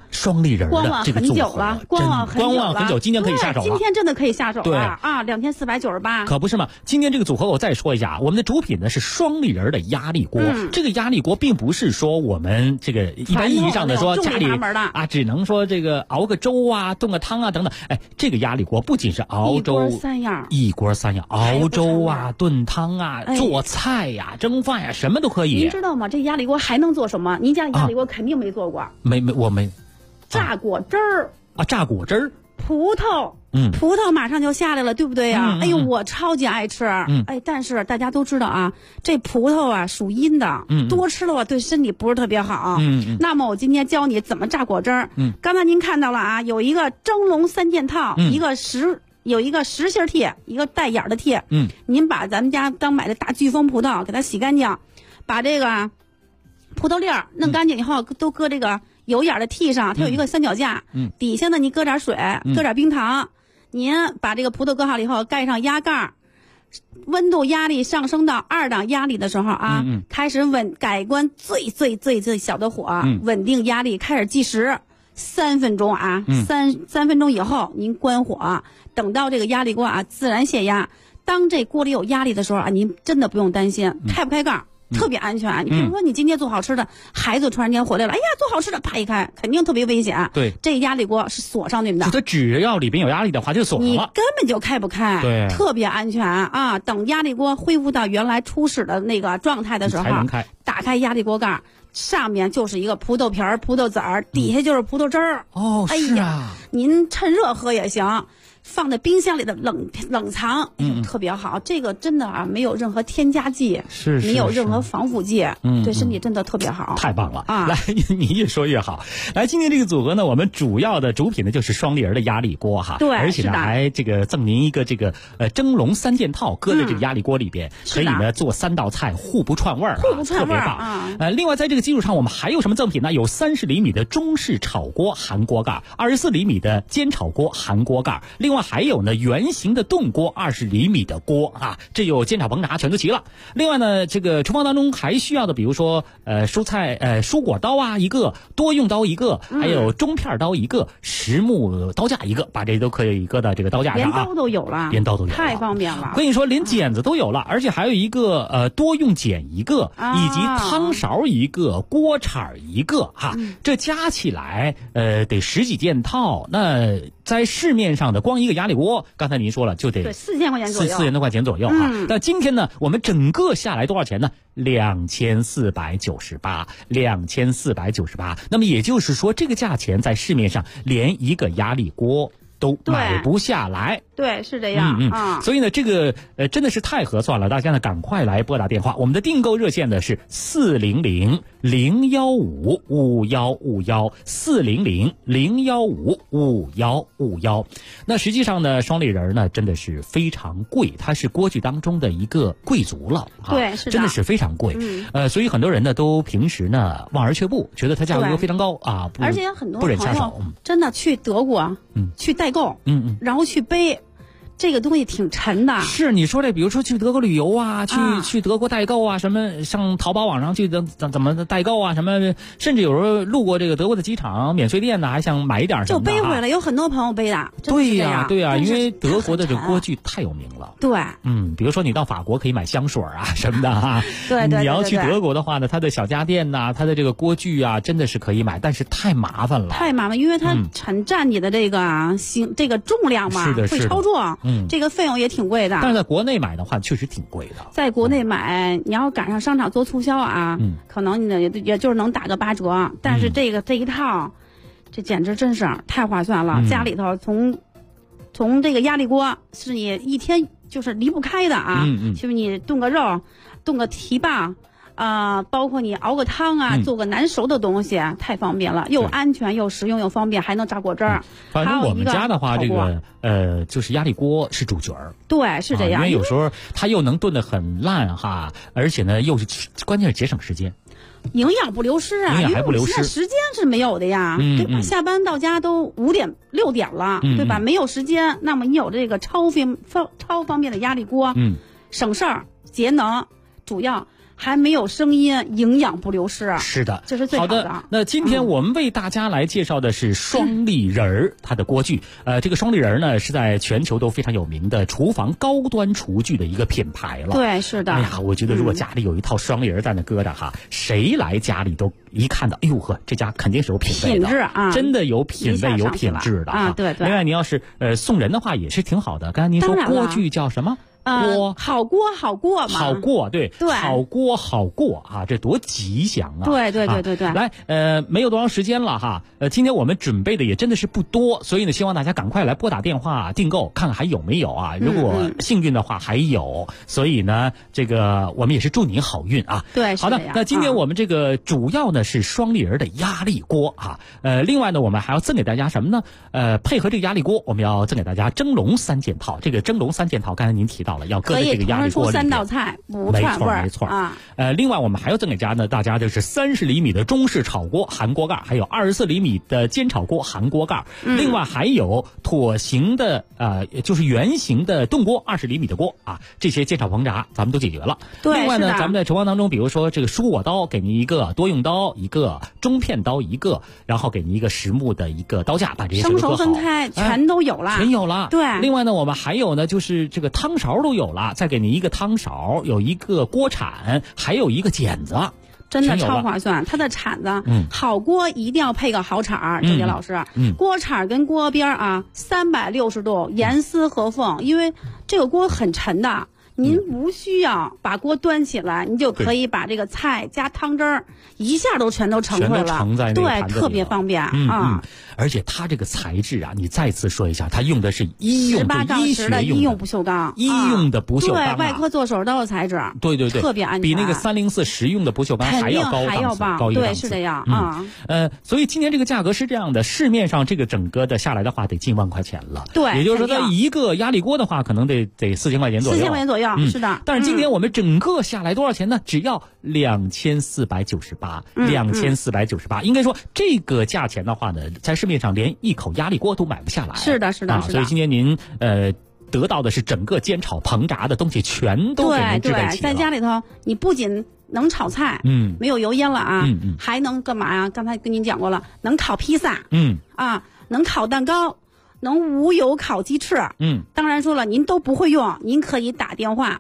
双立人的这个组合， 观望很久，今天可以下手了。 今天真的可以下手了啊！2498， 可不是嘛？今天这个组合我再说一下，我们的主品呢是双立人的压力锅。这个压力锅并不是说我们这个一般意义上的说家里啊，只能说这个熬个粥啊、炖个汤啊等等。哎，这个压力锅不仅是熬粥一锅三样，熬粥啊、炖汤啊、做菜呀、蒸饭呀，什么都可以。 您知道吗？这压力锅还能做什么？您家压力锅肯定没做过。 我没。 榨果汁儿啊，榨果汁儿， 葡萄，葡萄马上就下来了，对不对呀？哎呦，我超级爱吃，哎，但是大家都知道啊，这葡萄啊属阴的，多吃了话对身体不是特别好。那么我今天教你怎么榨果汁儿。刚才您看到了啊，有一个蒸笼3件套，有一个实心屉，一个带眼的屉。您把咱们家刚买的大巨峰葡萄给它洗干净，把这个葡萄粒儿弄干净以后，都搁这个有眼的屉上，它有一个三脚架，底下呢你搁点水，搁点冰糖，您把这个葡萄搁好了以后，盖上压盖，温度压力上升到2档压力的时候啊，开始改关最小的火，稳定压力，开始计时3分钟啊，3分钟以后您关火，等到这个压力锅啊自然泄压。当这锅里有压力的时候啊，您真的不用担心开不开盖。特别安全。你比如说，你今天做好吃的，孩子突然间回来了，哎呀，做好吃的，啪一开，肯定特别危险。 对， 这压力锅是锁上去的。 它只要里边有压力的话，就锁上了。 你根本就开不开。 对， 特别安全啊！等压力锅恢复到原来初始的那个状态的时候， 才能开。 打开压力锅盖，上面就是一个葡萄皮儿、葡萄籽儿，底下就是葡萄汁儿。 哦， 是啊，您趁热喝也行。放在冰箱里的冷藏，特别好。这个真的啊，没有任何添加剂，没有任何防腐剂，对身体真的特别好。 太棒了啊！来，你越说越好。来，今天这个组合呢，我们主要的主品呢就是双立人的压力锅哈， 对， 而且呢还这个赠您一个这个蒸笼3件套，搁在这个压力锅里边，可以呢做3道菜，互不串味儿，特别棒啊！另外在这个基础上，我们还有什么赠品呢？有30厘米的中式炒锅含锅盖，24厘米的煎炒锅含锅盖，另外还有呢圆形的炖锅20厘米的锅啊，这有煎炒烹炸全都齐了。另外呢，这个厨房当中还需要的，比如说蔬果刀啊一个，多用刀一个，还有中片刀一个，实木刀架一个，把这都可以搁到这个刀架上啊。 连刀都有了，太方便了。 我跟你说，连剪子都有了，而且还有一个多用剪一个，以及汤勺一个，锅铲一个哈，这加起来得10几件套。那在市面上的光一个压力锅，刚才您说了就得 4000块钱左右 ，4000多块钱左右啊。那今天呢，我们整个下来多少钱呢？2498。那么也就是说，这个价钱在市面上连一个压力锅都买不下来。 对，是这样所以呢，这个真的是太合算了，大家呢赶快来拨打电话。我们的订购热线呢是400-015-5151，400-015-5151。那实际上呢，双立人呢真的是非常贵，它是锅具当中的一个贵族了对，是的， 真的是非常贵。所以很多人呢都平时呢望而却步，觉得它价格非常高啊， 而且很多不忍下手。 真的去德国，去代购，然后去背。这个东西挺沉的。 是你说这，比如说去德国旅游啊，去德国代购啊，什么上淘宝网上去怎么代购啊，什么，甚至有时候路过这个德国的机场免税店呢，还想买一点什么就背回来，有很多朋友背的。 对呀，因为德国的这锅具太有名了。 对， 比如说你到法国可以买香水啊什么的啊。 对， 你要去德国的话呢，它的小家电呐，它的这个锅具啊，真的是可以买，但是太麻烦了。 太麻烦，因为它很占你的这个这个重量嘛，会超重。这个费用也挺贵的， 但是在国内买的话确实挺贵的。 在国内买，你要赶上商场做促销啊，可能你也就是能打个8折。但是这一套，这简直真是太划算了。家里头从这个压力锅是你一天就是离不开的啊，就是你炖个肉，炖个蹄膀。包括你熬个汤啊，做个难熟的东西，太方便了，又安全又实用又方便，还能榨果汁儿。 反正我们家的话，这个就是压力锅是主角儿。 对，是这样。 因为有时候它又能炖得很烂哈，而且呢又是关键是节省时间， 营养不流失啊， 营养还不流失， 时间是没有的呀，对吧？下班到家都5点6点了，对吧？没有时间，那么你有这个超方便的压力锅，省事儿节能，主要。 还没有声音，营养不流失。 是的， 这是最好的。 好的，那今天我们为大家来介绍的是双立人儿，它的锅具。这个双立人儿呢，是在全球都非常有名的厨房高端厨具的一个品牌了。 对，是的。 哎呀，我觉得如果家里有一套双立人在那搁着哈，谁来家里都一看到，哎呦呵，这家肯定是有品位的， 品质啊， 真的有品位有品质的啊。对对。 另外，你要是送人的话，也是挺好的。刚才您说锅具叫什么？ 好锅好过嘛， 好过，对，好锅好过啊，这多吉祥啊！ 对。 来，没有多长时间了哈，今天我们准备的也真的是不多，所以呢，希望大家赶快来拨打电话订购，看看还有没有啊？如果幸运的话还有，所以呢，这个我们也是祝您好运啊！ 对， 好的，那今天我们这个主要呢是双立人的压力锅啊，另外呢，我们还要赠给大家什么呢？配合这个压力锅，我们要赠给大家蒸笼3件套。这个蒸笼3件套，刚才您提到了要搁在这个压力锅里面， 3道菜不串味儿， 没错啊。另外我们还要赠给大家就是30厘米的中式炒锅含锅盖，还有24厘米的煎炒锅含锅盖，另外还有椭形的就是圆形的炖锅20厘米的锅啊，这些煎炒烹炸咱们都解决了。 对， 另外呢，咱们在厨房当中，比如说这个蔬果刀给您一个，多用刀一个，中片刀一个，然后给您一个实木的一个刀架，把这些生熟分开全都有了， 全有了。 对， 另外呢，我们还有呢，就是这个汤勺都有了，再给您一个汤勺，有一个锅铲，还有一个剪子。 真的超划算，它的铲子，好锅一定要配个好铲儿，郑杰老师，锅铲跟锅边啊，360度严丝合缝，因为这个锅很沉的。您不需要把锅端起来，你就可以把这个菜加汤汁儿一下都全都盛出来了，对，特别方便啊。 而且它这个材质啊，你再次说一下，它用的是医用的医用不锈钢， 医用的不锈钢， 对，外科做手术刀的材质， 对， 特别安全， 比那个304实用的不锈钢还要高档次， 对，是这样啊。 所以今年这个价格是这样的，市面上这个整个的下来的话，得近万块钱了。 对， 也就是说，在一个压力锅的话，可能得4000块钱左右。 4000块钱左右，是的。 但是今年我们整个下来多少钱呢？只要2498，2498。应该说这个价钱的话呢，在市面上连一口压力锅都买不下来。 是的。 所以今年您得到的是整个煎炒烹炸的东西全都给您置备齐了。 对，在家里头你不仅能炒菜，没有油烟了啊，还能干嘛呀？刚才跟您讲过了，能烤披萨，能烤蛋糕。能无油烤鸡翅，当然说了，您都不会用，您可以打电话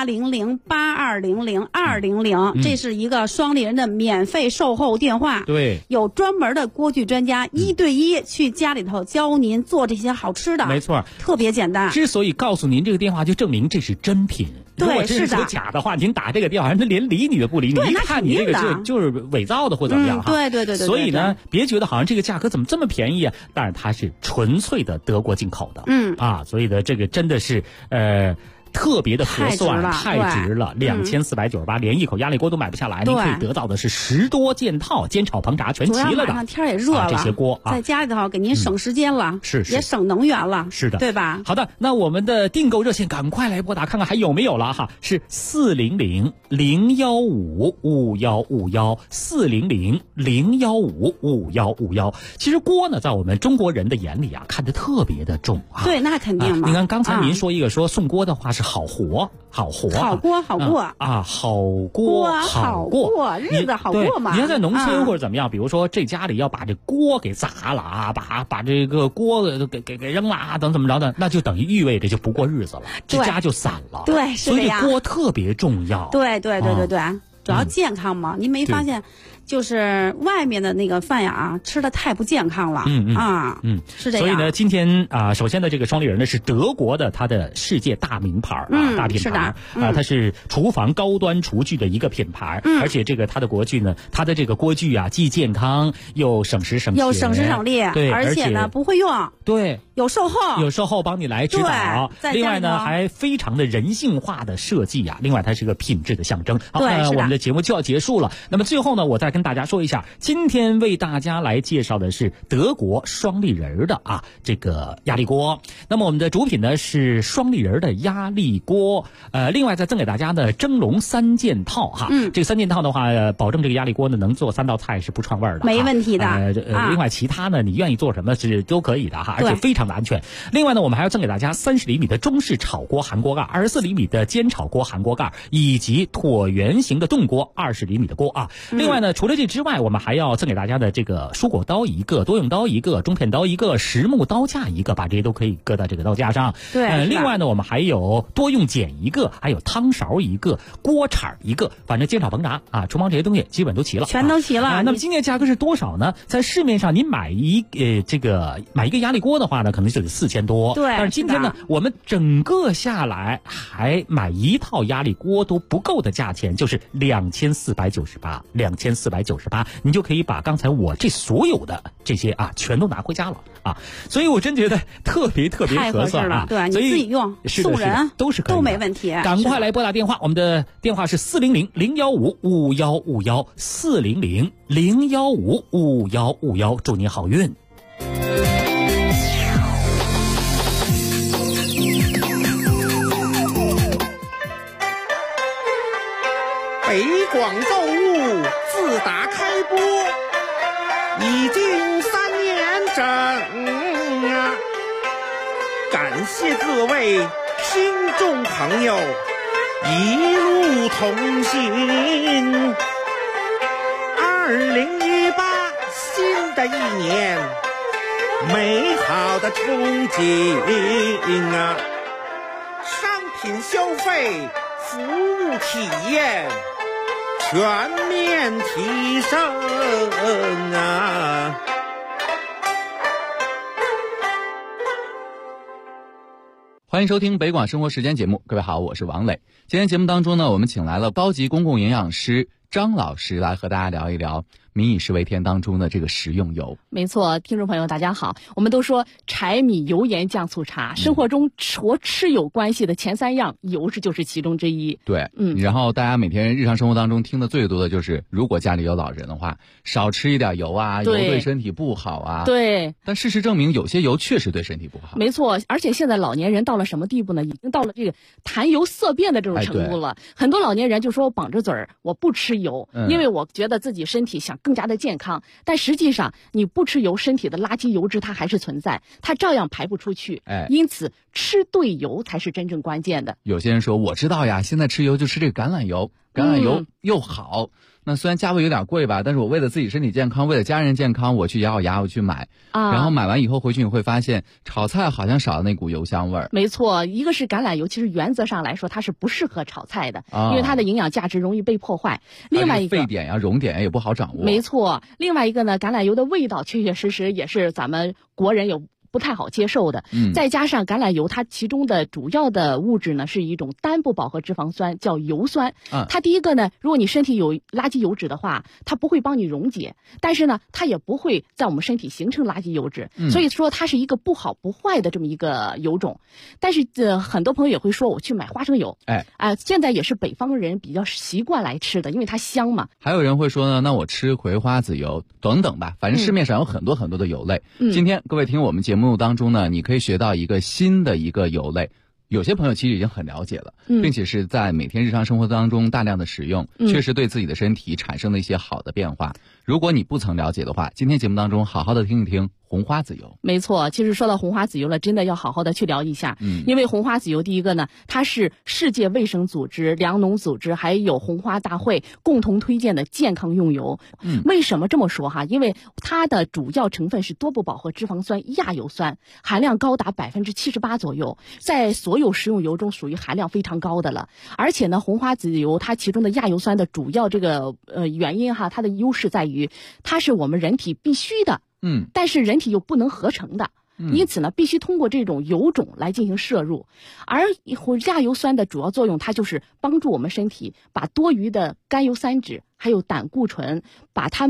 800-8200-200，这是一个双立人的免费售后电话。 对， 有专门的锅具专家1对1去家里头教您做这些好吃的， 没错， 特别简单。 之所以告诉您这个电话，就证明这是真品。 对， 如果真是假的话，您打这个电话，人家连理你都不理你，一看你这个就是伪造的或怎么样哈。 对。 所以呢，别觉得好像这个价格怎么这么便宜啊？但是它是纯粹的德国进口的，所以呢，这个真的是特别的合算，太值了，2498，连一口压力锅都买不下来，你可以得到的是10多件套，煎炒烹炸全齐了的。 马上天也热了， 这些锅在家里头给您省时间了，也省能源了， 是的， 对吧？ 好的，那我们的订购热线赶快来拨打，看看还有没有了哈，是400-015-5151，400-015-5151。其实锅呢，在我们中国人的眼里啊，看得特别的重啊。 对，那肯定嘛。 你看刚才您说一个说送锅的话是好锅好过， 好锅好过，日子好过嘛。 你要在农村或者怎么样，比如说这家里要把这锅给砸了啊，把这个锅给扔了啊，怎么着的，那就等于意味着就不过日子了，这家就散了。 对，是这样。 所以锅特别重要。 对，主要健康嘛。您没发现？就是外面的那个饭呀吃的太不健康了，是这样。 所以呢，今天首先的这个双立人呢是德国的，它的世界大名牌大品牌它是厨房高端厨具的一个品牌，而且这个它的锅具呢，它的这个锅具既健康又省时省力， 对， 而且呢不会用， 对， 有售后帮你来指导。另外呢，还非常的人性化的设计另外它是个品质的象征。好，我们的节目就要结束了。那么最后呢，我再跟跟大家说一下，今天为大家来介绍的是德国双立人的这个压力锅。那么我们的主品呢是双立人的压力锅，另外再赠给大家的蒸笼3件套哈。这个3件套的话，保证这个压力锅呢能做3道菜是不串味儿的， 没问题的。 另外其他呢你愿意做什么是都可以的哈，而且非常的安全。另外呢，我们还要赠给大家30厘米的中式炒锅韩锅盖，24厘米的煎炒锅韩锅盖，以及椭圆形的炖锅20厘米的锅啊。另外呢，除了这之外，我们还要赠给大家的这个蔬果刀1个，多用刀1个，中片刀1个，实木刀架1个，把这些都可以搁到这个刀架上。 对， 另外呢，我们还有多用剪1个，还有汤勺1个，锅铲1个，反正煎炒烹炸厨房这些东西基本都齐了， 全都齐了。 那么今天价格是多少呢？在市面上你买一个压力锅的话呢，可能就得4000多。 对， 但是今天呢，我们整个下来还买一套压力锅都不够的价钱，就是2498，你就可以把刚才我这所有的这些全都拿回家了所以我真觉得特别合算了。对，你自己用送人都是可以的， 都没问题。 赶快来拨打电话，我们的电话是400-015-5151，400-015-5151，祝您好运。 北广购物自打开播已经3年整感谢各位听众朋友一路同行。2018新的一年，美好的憧憬商品消费，服务体验全面提升欢迎收听北广生活时间节目，各位好，我是王磊。今天节目当中呢，我们请来了高级公共营养师张老师来和大家聊一聊民以食为天当中的这个食用油。 没错，听众朋友大家好，我们都说柴米油盐酱醋茶，生活中和吃有关系的前3样，油就是其中之一。 对，然后大家每天日常生活当中听的最多的就是，如果家里有老人的话，少吃一点油油对身体不好对， 但事实证明，有些油确实对身体不好。 没错，而且现在老年人到了什么地步呢？已经到了这个谈油色变的这种程度了。很多老年人就说我绑着嘴儿，我不吃油，因为我觉得自己身体想更加的健康。但实际上，你不吃油，身体的垃圾油脂它还是存在，它照样排不出去。因此吃对油才是真正关键的。 有些人说我知道呀，现在吃油就吃这个橄榄油，橄榄油又好。那虽然价位有点贵吧，但是我为了自己身体健康，为了家人健康，我去咬咬牙我去买然后买完以后回去你会发现炒菜好像少了那股油香味儿。 没错，一个是橄榄油，其实原则上来说它是不适合炒菜的，因为它的营养价值容易被破坏。另外一个沸点呀、熔点也不好掌握。 没错，另外一个呢，橄榄油的味道确确实实也是咱们国人有不太好接受的。再加上橄榄油它其中的主要的物质呢是一种单不饱和脂肪酸，叫油酸。它第一个呢，如果你身体有垃圾油脂的话，它不会帮你溶解，但是呢它也不会在我们身体形成垃圾油脂，所以说它是一个不好不坏的这么一个油种。但是很多朋友也会说我去买花生油，现在也是北方人比较习惯来吃的，因为它香嘛。 还有人会说呢，那我吃葵花籽油等等吧，反正市面上有很多很多的油类。今天各位听我们节目当中呢，你可以学到一个新的一个油类，有些朋友其实已经很了解了，并且是在每天日常生活当中大量的使用，确实对自己的身体产生了一些好的变化。如果你不曾了解的话，今天节目当中好好的听一听红花籽油。 没错，其实说到红花籽油了，真的要好好的去聊一下。因为红花籽油第一个呢，它是世界卫生组织、粮农组织还有红花大会共同推荐的健康用油。为什么这么说哈？因为它的主要成分是多不饱和脂肪酸亚油酸，含量高达78%左右，在所有食用油中属于含量非常高的了。而且呢，红花籽油它其中的亚油酸的主要这个原因哈，它的优势在于它是我们人体必须的，但是人体又不能合成的，因此呢，必须通过这种油种来进行摄入。而亚油酸的主要作用，它就是帮助我们身体把多余的甘油三酯还有胆固醇，把它们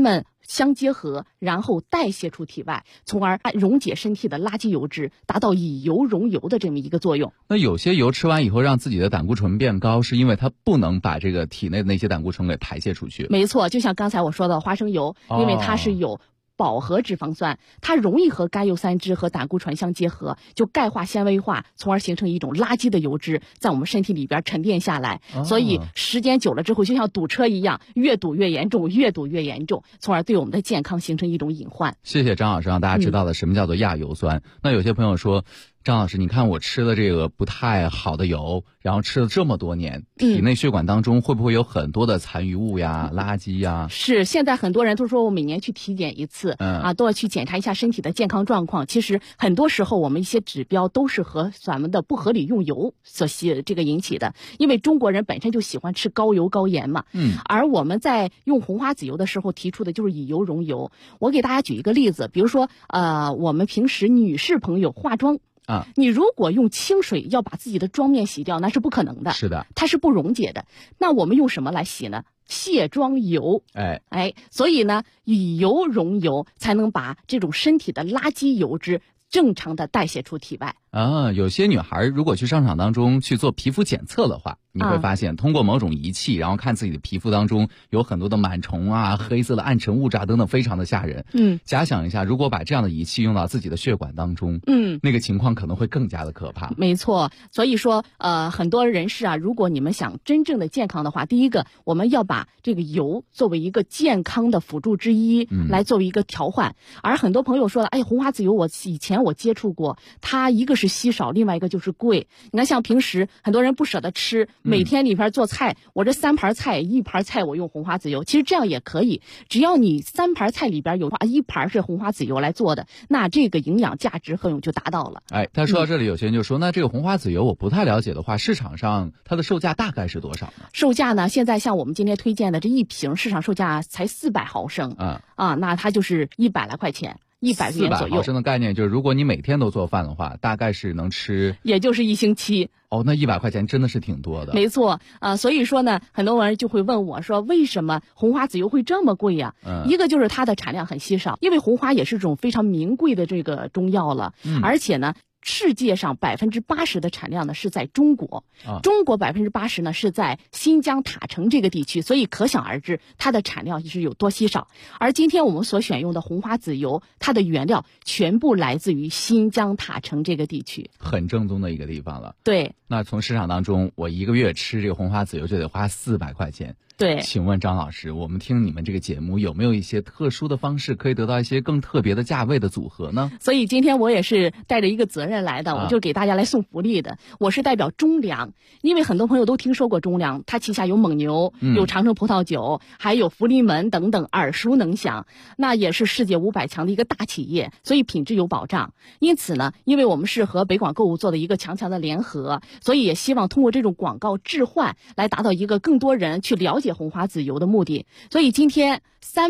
相结合，然后代谢出体外，从而溶解身体的垃圾油脂，达到以油溶油的这么一个作用。 那有些油吃完以后让自己的胆固醇变高，是因为它不能把这个体内的那些胆固醇给排泄出去。 没错，就像刚才我说的花生油，因为它是有饱和脂肪酸，它容易和甘油三酯和胆固醇相结合，就钙化纤维化，从而形成一种垃圾的油脂在我们身体里边沉淀下来。所以时间久了之后，就像堵车一样，越堵越严重，越堵越严重，从而对我们的健康形成一种隐患。 谢谢张老师让大家知道了什么叫做亚油酸。那有些朋友说，张老师，你看我吃的这个不太好的油，然后吃了这么多年，体内血管当中会不会有很多的残余物呀、垃圾呀？ 是，现在很多人都说我每年去体检一次，都要去检查一下身体的健康状况。其实很多时候我们一些指标都是和咱们的不合理用油所这个引起的，因为中国人本身就喜欢吃高油高盐嘛。而我们在用红花籽油的时候提出的就是以油溶油。我给大家举一个例子，比如说我们平时女士朋友化妆。你如果用清水要把自己的妆面洗掉，那是不可能的。 是的， 它是不溶解的。那我们用什么来洗呢？卸妆油。所以呢，以油溶油才能把这种身体的垃圾油脂正常的代谢出体外。 有些女孩如果去商场当中去做皮肤检测的话，你会发现通过某种仪器，然后看自己的皮肤当中有很多的螨虫啊、黑色的暗沉物质啊等等，非常的吓人。假想一下，如果把这样的仪器用到自己的血管当中，那个情况可能会更加的可怕。 没错，所以说很多人士啊，如果你们想真正的健康的话，第一个我们要把这个油作为一个健康的辅助之一，来作为一个调换。而很多朋友说了，红花籽油以前我接触过，它一个是稀少，另外一个就是贵。你看像平时很多人不舍得吃，每天里边做菜，我这3盘菜1盘菜我用红花籽油，其实这样也可以，只要你3盘菜里边有1盘是红花籽油来做的，那这个营养价值作用就达到了。 他说到这里，有些人就说，那这个红花籽油我不太了解的话，市场上它的售价大概是多少呢？ 售价呢，现在像我们今天推荐的这一瓶市场售价才400毫升，那它就是100来块钱。100元左右。400 毫升的概念就是，如果你每天都做饭的话，大概是能吃， 也就是1星期。 那100块钱真的是挺多的。 没错，所以说呢，很多人就会问我说，为什么红花籽油会这么贵呀？一个就是它的产量很稀少，因为红花也是种非常名贵的这个中药了，而且呢，世界上80%的产量呢是在中国，中国80%呢是在新疆塔城这个地区，所以可想而知它的产量是有多稀少。而今天我们所选用的红花籽油，它的原料全部来自于新疆塔城这个地区， 很正宗的一个地方了。 对， 那从市场当中，我1个月吃这个红花籽油就得花400块钱。 对， 请问张老师，我们听你们这个节目有没有一些特殊的方式可以得到一些更特别的价位的组合呢？ 所以今天我也是带着一个责任来的，我就给大家来送福利的。我是代表中粮，因为很多朋友都听说过中粮，它旗下有蒙牛，有长城葡萄酒，还有福临门等等，耳熟能详。那也是世界500强的一个大企业，所以品质有保障。因此呢，因为我们是和北广购物做的一个强的联合，所以也希望通过这种广告置换来达到一个更多人去了解红花籽油的目的。所以今天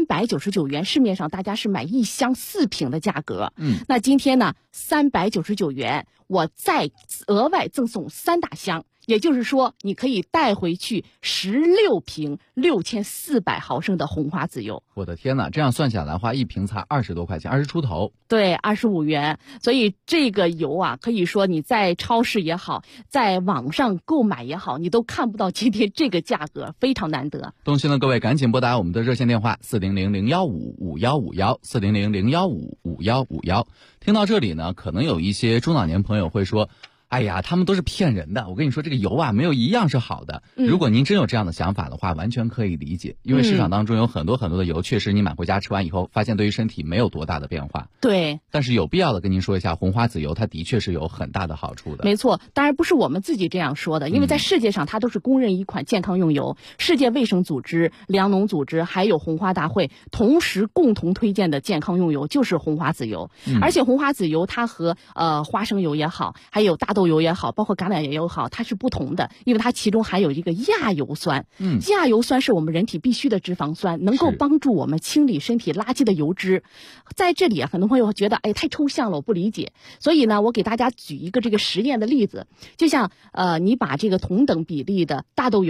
399元，市面上大家是买1箱4瓶的价格，那今天呢399元，我再额外赠送3大箱。也就是说，你可以带回去16瓶6400毫升的红花籽油。 我的天哪，这样算下来的话，1瓶才20多块钱，20出头。 对，25元。所以这个油啊，可以说你在超市也好，在网上购买也好，你都看不到今天这个价格，非常难得。 动心的各位赶紧拨打我们的热线电话400-015-5151，400-015-5151。听到这里呢，可能有一些中老年朋友会说，哎呀，他们都是骗人的。我跟你说，这个油啊，没有一样是好的。如果您真有这样的想法的话，完全可以理解。因为市场当中有很多的油，确实你买回家吃完以后，发现对于身体没有多大的变化。 对。 但是有必要的跟您说一下，红花籽油它的确是有很大的好处的。 没错，当然不是我们自己这样说的，因为在世界上它都是公认一款健康用油。世界卫生组织、粮农组织还有红花大会同时共同推荐的健康用油就是红花籽油。而且红花籽油它和花生油也好，还有大豆油也好，包括橄榄油也好，它是不同的，因为它其中含有一个亚油酸。亚油酸是我们人体必需的脂肪酸，能够帮助我们清理身体垃圾的油脂。在这里啊，很多朋友觉得太抽象了，我不理解。所以呢，我给大家举一个这个实验的例子，就像你把这个同等比例的大豆油、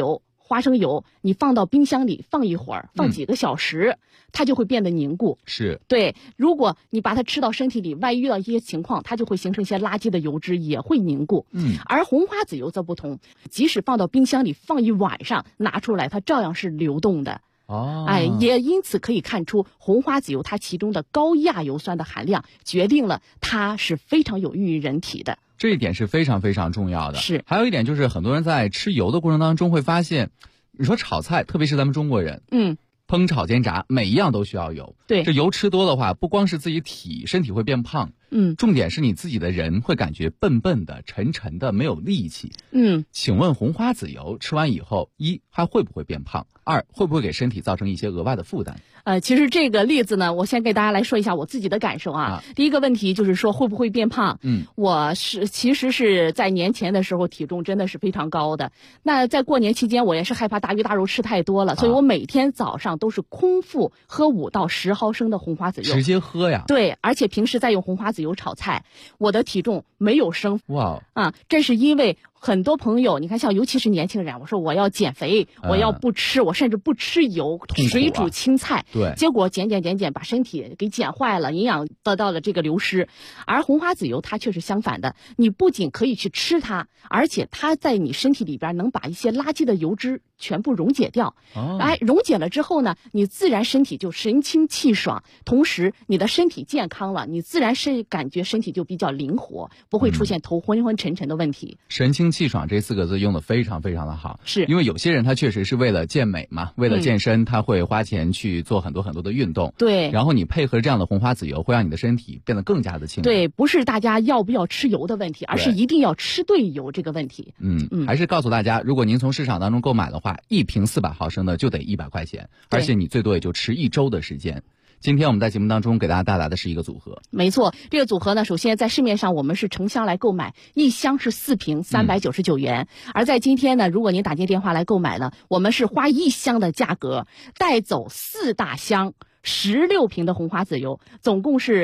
花生油你放到冰箱里放一会儿，放几个小时，它就会变得凝固。 是， 对，如果你把它吃到身体里，万一遇到一些情况，它就会形成一些垃圾的油脂，也会凝固。而红花籽油则不同，即使放到冰箱里放一晚上，拿出来它照样是流动的。也因此可以看出，红花籽油它其中的高亚油酸的含量决定了它是非常有益于人体的。 这一点是非常非常重要的。 是， 还有一点就是很多人在吃油的过程当中会发现，你说炒菜，特别是咱们中国人，烹炒煎炸每一样都需要油。 对， 这油吃多的话，不光是自己身体会变胖，重点是你自己的人会感觉笨笨的、沉沉的，没有力气。请问红花籽油吃完以后，一还会不会变胖？二会不会给身体造成一些额外的负担？ 其实这个例子呢，我先给大家来说一下我自己的感受啊。第一个问题就是说会不会变胖？我其实是在年前的时候体重真的是非常高的。那在过年期间，我也是害怕大鱼大肉吃太多了，所以我每天早上都是空腹喝5到10毫升的红花籽油， 直接喝呀？ 对，而且平时再用红花籽油炒菜，我的体重没有升。 哇！ 这是因为很多朋友，你看像尤其是年轻人，我说我要减肥，我要不吃，我甚至不吃油，水煮青菜， 对， 结果减，把身体给减坏了，营养得到了这个流失。而红花籽油它却是相反的，你不仅可以去吃它，而且它在你身体里边能把一些垃圾的油脂全部溶解掉。溶解了之后呢，你自然身体就神清气爽，同时你的身体健康了，你自然是感觉身体就比较灵活，不会出现头昏昏沉沉的问题。 神清气爽这4个字用得非常非常的好， 是因为有些人他确实是为了健美嘛，为了健身，他会花钱去做很多很多的运动。 对， 然后你配合这样的红花籽油，会让你的身体变得更加的轻。 对，不是大家要不要吃油的问题，而是一定要吃对油这个问题。 还是告诉大家，如果您从市场当中购买的话，一瓶400毫升的就得100块钱，而且你最多也就吃1周的时间。今天我们在节目当中给大家带来的是一个组合。 没错，这个组合呢，首先在市面上我们是成箱来购买，一箱是4瓶，399元。而在今天呢，如果您打进电话来购买呢，我们是花1箱的价格带走4大箱16瓶的红花籽油，总共是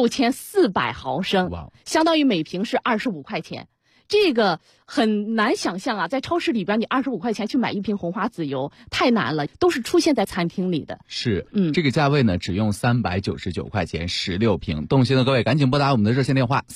6400毫升，相当于每瓶是25块钱。这个很难想象啊，在超市里边你25块钱去买一瓶红花籽油太难了，都是出现在餐厅里的。 是，这个价位呢只用399块钱16瓶。动心的各位赶紧拨打我们的热线电话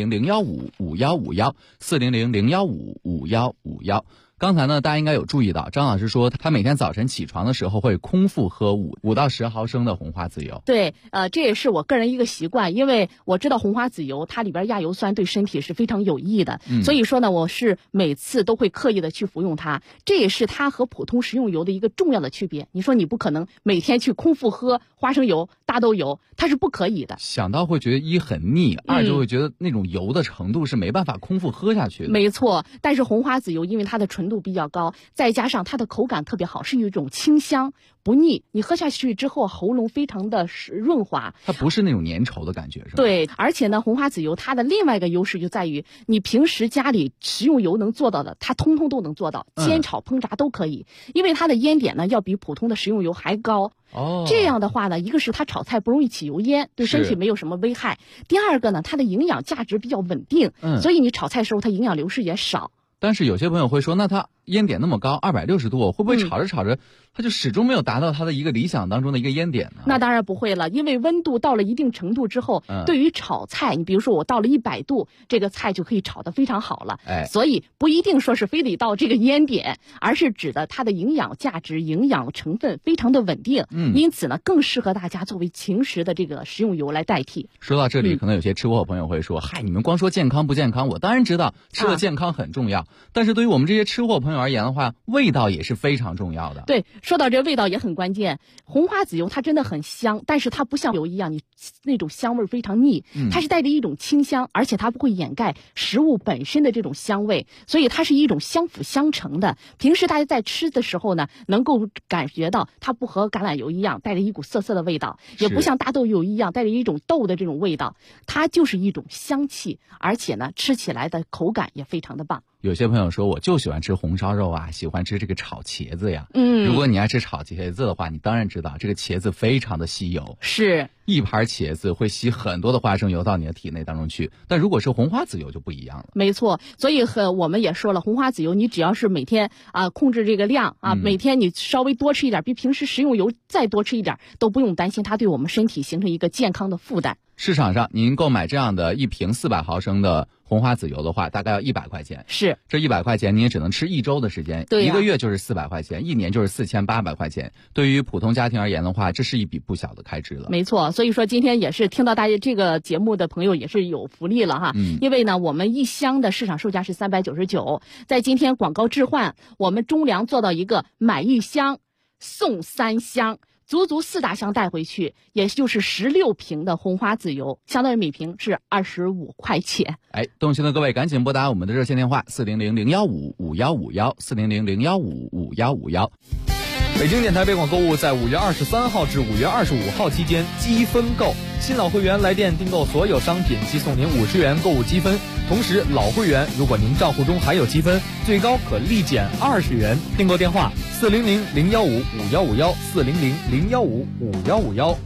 400-015-5151，400-015-5151。刚才呢，大家应该有注意到，张老师说他每天早晨起床的时候会空腹喝5到10毫升的红花籽油。 对，这也是我个人一个习惯，因为我知道红花籽油它里边亚油酸对身体是非常有益的，所以说呢，我是每次都会刻意的去服用它，这也是它和普通食用油的一个重要的区别。你说你不可能每天去空腹喝花生油、大豆油，它是不可以的。 想到会觉得一很腻，二就会觉得那种油的程度是没办法空腹喝下去的。 没错，但是红花籽油因为它的纯度比较高，再加上它的口感特别好，是一种清香不腻，你喝下去之后喉咙非常的润滑， 它不是那种粘稠的感觉，是吧？ 对，而且呢，红花籽油它的另外一个优势就在于你平时家里食用油能做到的，它通通都能做到，煎炒烹炸都可以，因为它的烟点呢要比普通的食用油还高。这样的话呢，一个是它炒菜不容易起油烟，对身体没有什么危害；第二个呢，它的营养价值比较稳定，所以你炒菜的时候它营养流失也少。 但是有些朋友会说，那它烟点那么高，260度，会不会炒着炒着它就始终没有达到它的一个理想当中的一个烟点呢？ 那当然不会了，因为温度到了一定程度之后，对于炒菜，你比如说我到了100度，这个菜就可以炒得非常好了。所以不一定说是非得到这个烟点，而是指的它的营养价值、营养成分非常的稳定。因此呢，更适合大家作为平时的这个食用油来代替。 说到这里，可能有些吃货朋友会说，嗨，你们光说健康不健康，我当然知道吃了健康很重要，但是对于我们这些吃货朋友而言的话，味道也是非常重要的。 对，说到这味道也很关键。红花籽油它真的很香，但是它不像油一样，你那种香味非常腻，它是带着一种清香，而且它不会掩盖食物本身的这种香味，所以它是一种相辅相成的。平时大家在吃的时候呢，能够感觉到它不和橄榄油一样带着一股涩涩的味道，也不像大豆油一样带着一种豆的这种味道，它就是一种香气，而且呢吃起来的口感也非常的棒。 有些朋友说我就喜欢吃红烧肉啊，喜欢吃这个炒茄子呀。如果你爱吃炒茄子的话，你当然知道这个茄子非常的吸油， 是一盘茄子会吸很多的花生油到你的体内当中去。但如果是红花籽油就不一样了。 没错，所以我们也说了，红花籽油你只要是每天控制这个量每天你稍微多吃一点，比平时食用油再多吃一点，都不用担心它对我们身体形成一个健康的负担。 市场上您购买这样的一瓶400毫升的红花籽油的话，大概要100块钱。 是， 这100块钱你也只能吃1周的时间， 对 1个月就是400块钱，1年就是4800块钱。对于普通家庭而言的话，这是一笔不小的开支了。 没错，所以说今天也是听到大家这个节目的朋友也是有福利了哈。因为呢，我们一箱的市场售价是399，在今天广告置换，我们中粮做到一个买1箱送3箱。足4大箱带回去，也就是16瓶的红花籽油，相当于每瓶是25块钱。 动心的各位赶紧拨打我们的热线电话400-015-5151，400-015-5151。 北京电台北广购物在5月23号至5月25号期间积分购，新老会员来电订购所有商品即送您50元购物积分，同时老会员如果您账户中还有积分，最高可立减20元。订购电话400-015-5151，400-015-5151。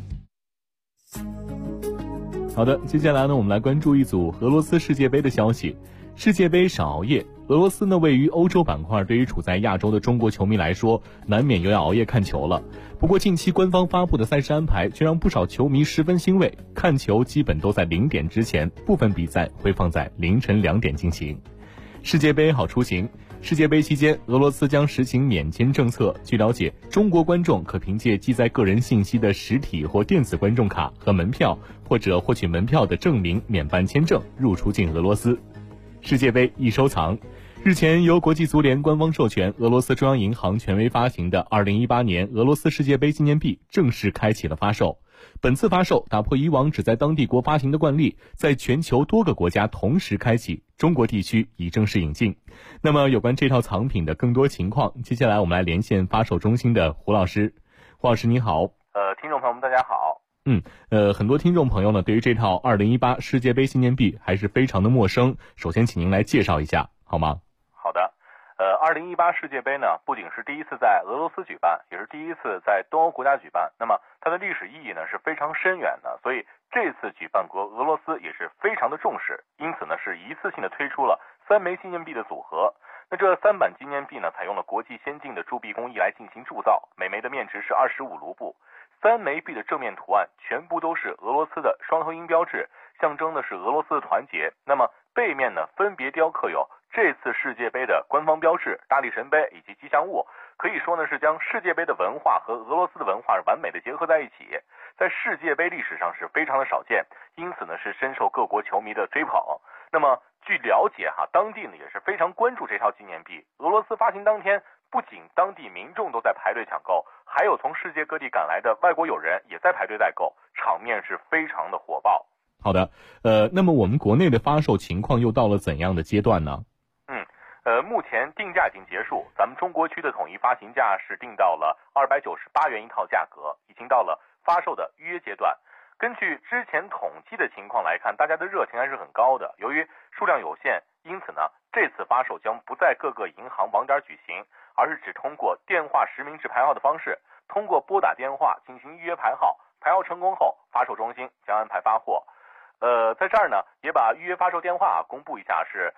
好的，接下来呢，我们来关注一组俄罗斯世界杯的消息。世界杯少熬夜，俄罗斯呢位于欧洲板块，对于处在亚洲的中国球迷来说，难免又要熬夜看球了。不过近期官方发布的赛事安排却让不少球迷十分欣慰，看球基本都在0点之前，部分比赛会放在凌晨2点进行。世界杯好出行。世界杯期间，俄罗斯将实行免签政策。据了解，中国观众可凭借记载个人信息的实体或电子观众卡和门票，或者获取门票的证明免办签证入出境俄罗斯。世界杯易收藏。日前，由国际足联官方授权，俄罗斯中央银行权威发行的2018年俄罗斯世界杯纪念币正式开启了发售。本次发售打破以往只在当地国发行的惯例，在全球多个国家同时开启，中国地区已正式引进。那么有关这套藏品的更多情况，接下来我们来连线发售中心的胡老师。胡老师你好。 听众朋友们大家好。 很多听众朋友呢对于这套2018世界杯纪念币还是非常的陌生，首先请您来介绍一下好吗？ 好的。2018世界杯呢，不仅是第一次在俄罗斯举办，也是第一次在东欧国家举办，那么它的历史意义呢是非常深远的，所以这次举办国俄罗斯也是非常的重视，因此呢是一次性的推出了3枚纪念币的组合。那这3版纪念币呢，采用了国际先进的铸币工艺来进行铸造，每枚的面值是25卢布。3枚币的正面图案全部都是俄罗斯的双头鹰标志，象征的是俄罗斯的团结。那么背面呢，分别雕刻有这次世界杯的官方标志、大力神杯以及吉祥物，可以说呢是将世界杯的文化和俄罗斯的文化完美的结合在一起，在世界杯历史上是非常的少见，因此呢是深受各国球迷的追捧。那么据了解当地呢也是非常关注这套纪念币。俄罗斯发行当天，不仅当地民众都在排队抢购，还有从世界各地赶来的外国友人也在排队代购，场面是非常的火爆。 好的，那么我们国内的发售情况又到了怎样的阶段呢？ 目前定价已经结束，咱们中国区的统一发行价是定到了298元一套价格，已经到了发售的预约阶段。根据之前统计的情况来看，大家的热情还是很高的。由于数量有限，因此呢，这次发售将不在各个银行网点举行，而是只通过电话实名制排号的方式，通过拨打电话进行预约排号，排号成功后，发售中心将安排发货。在这儿呢，也把预约发售电话公布一下，是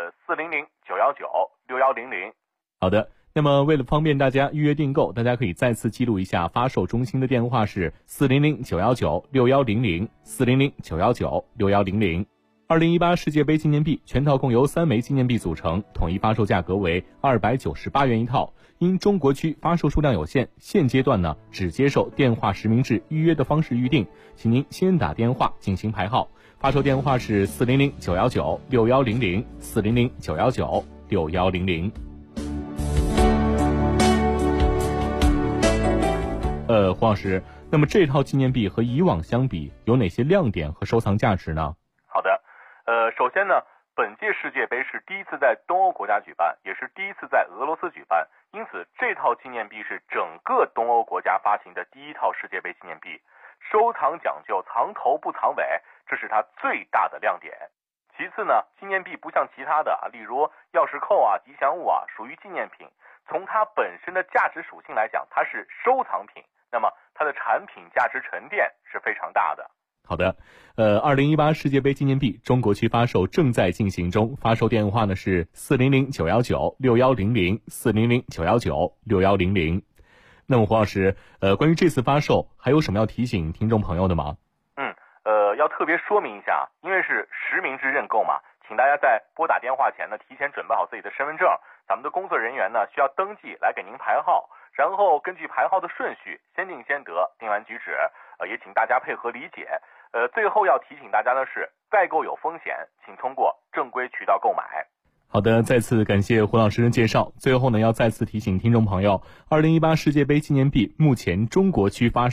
400-919-6100。 好的，那么为了方便大家预约订购，大家可以再次记录一下发售中心的电话是400-919-6100， 400-919-6100。2018世界杯纪念币全套共由3枚纪念币组成，统一发售价格为298元一套。因中国区发售数量有限，现阶段呢只接受电话实名制预约的方式预定，请您先打电话进行排号。发售电话是400-919-6100， 400-919-6100。胡老师，那么这套纪念币和以往相比，有哪些亮点和收藏价值呢？ 好的，首先呢，本届世界杯是第一次在东欧国家举办，也是第一次在俄罗斯举办，因此这套纪念币是整个东欧国家发行的第一套世界杯纪念币。收藏讲究藏头不藏尾，这是它最大的亮点。 其次呢，纪念币不像其他的例如钥匙扣啊、吉祥物啊，属于纪念品。从它本身的价值属性来讲，它是收藏品，那么它的产品价值沉淀是非常大的。 好的，2018世界杯纪念币中国区发售正在进行中，发售电话呢是400-919-6100，400-919-6100。那么胡老师，关于这次发售还有什么要提醒听众朋友的吗？ 要特别说明一下，因为是实名制认购嘛，请大家在拨打电话前呢，提前准备好自己的身份证，咱们的工作人员呢需要登记来给您排号，然后根据排号的顺序，先定先得，定完举止，也请大家配合理解。最后要提醒大家的是，代购有风险，请通过正规渠道购买。 好的，再次感谢胡老师的介绍。最后呢，要再次提醒听众朋友，2018世界杯纪念币目前中国区发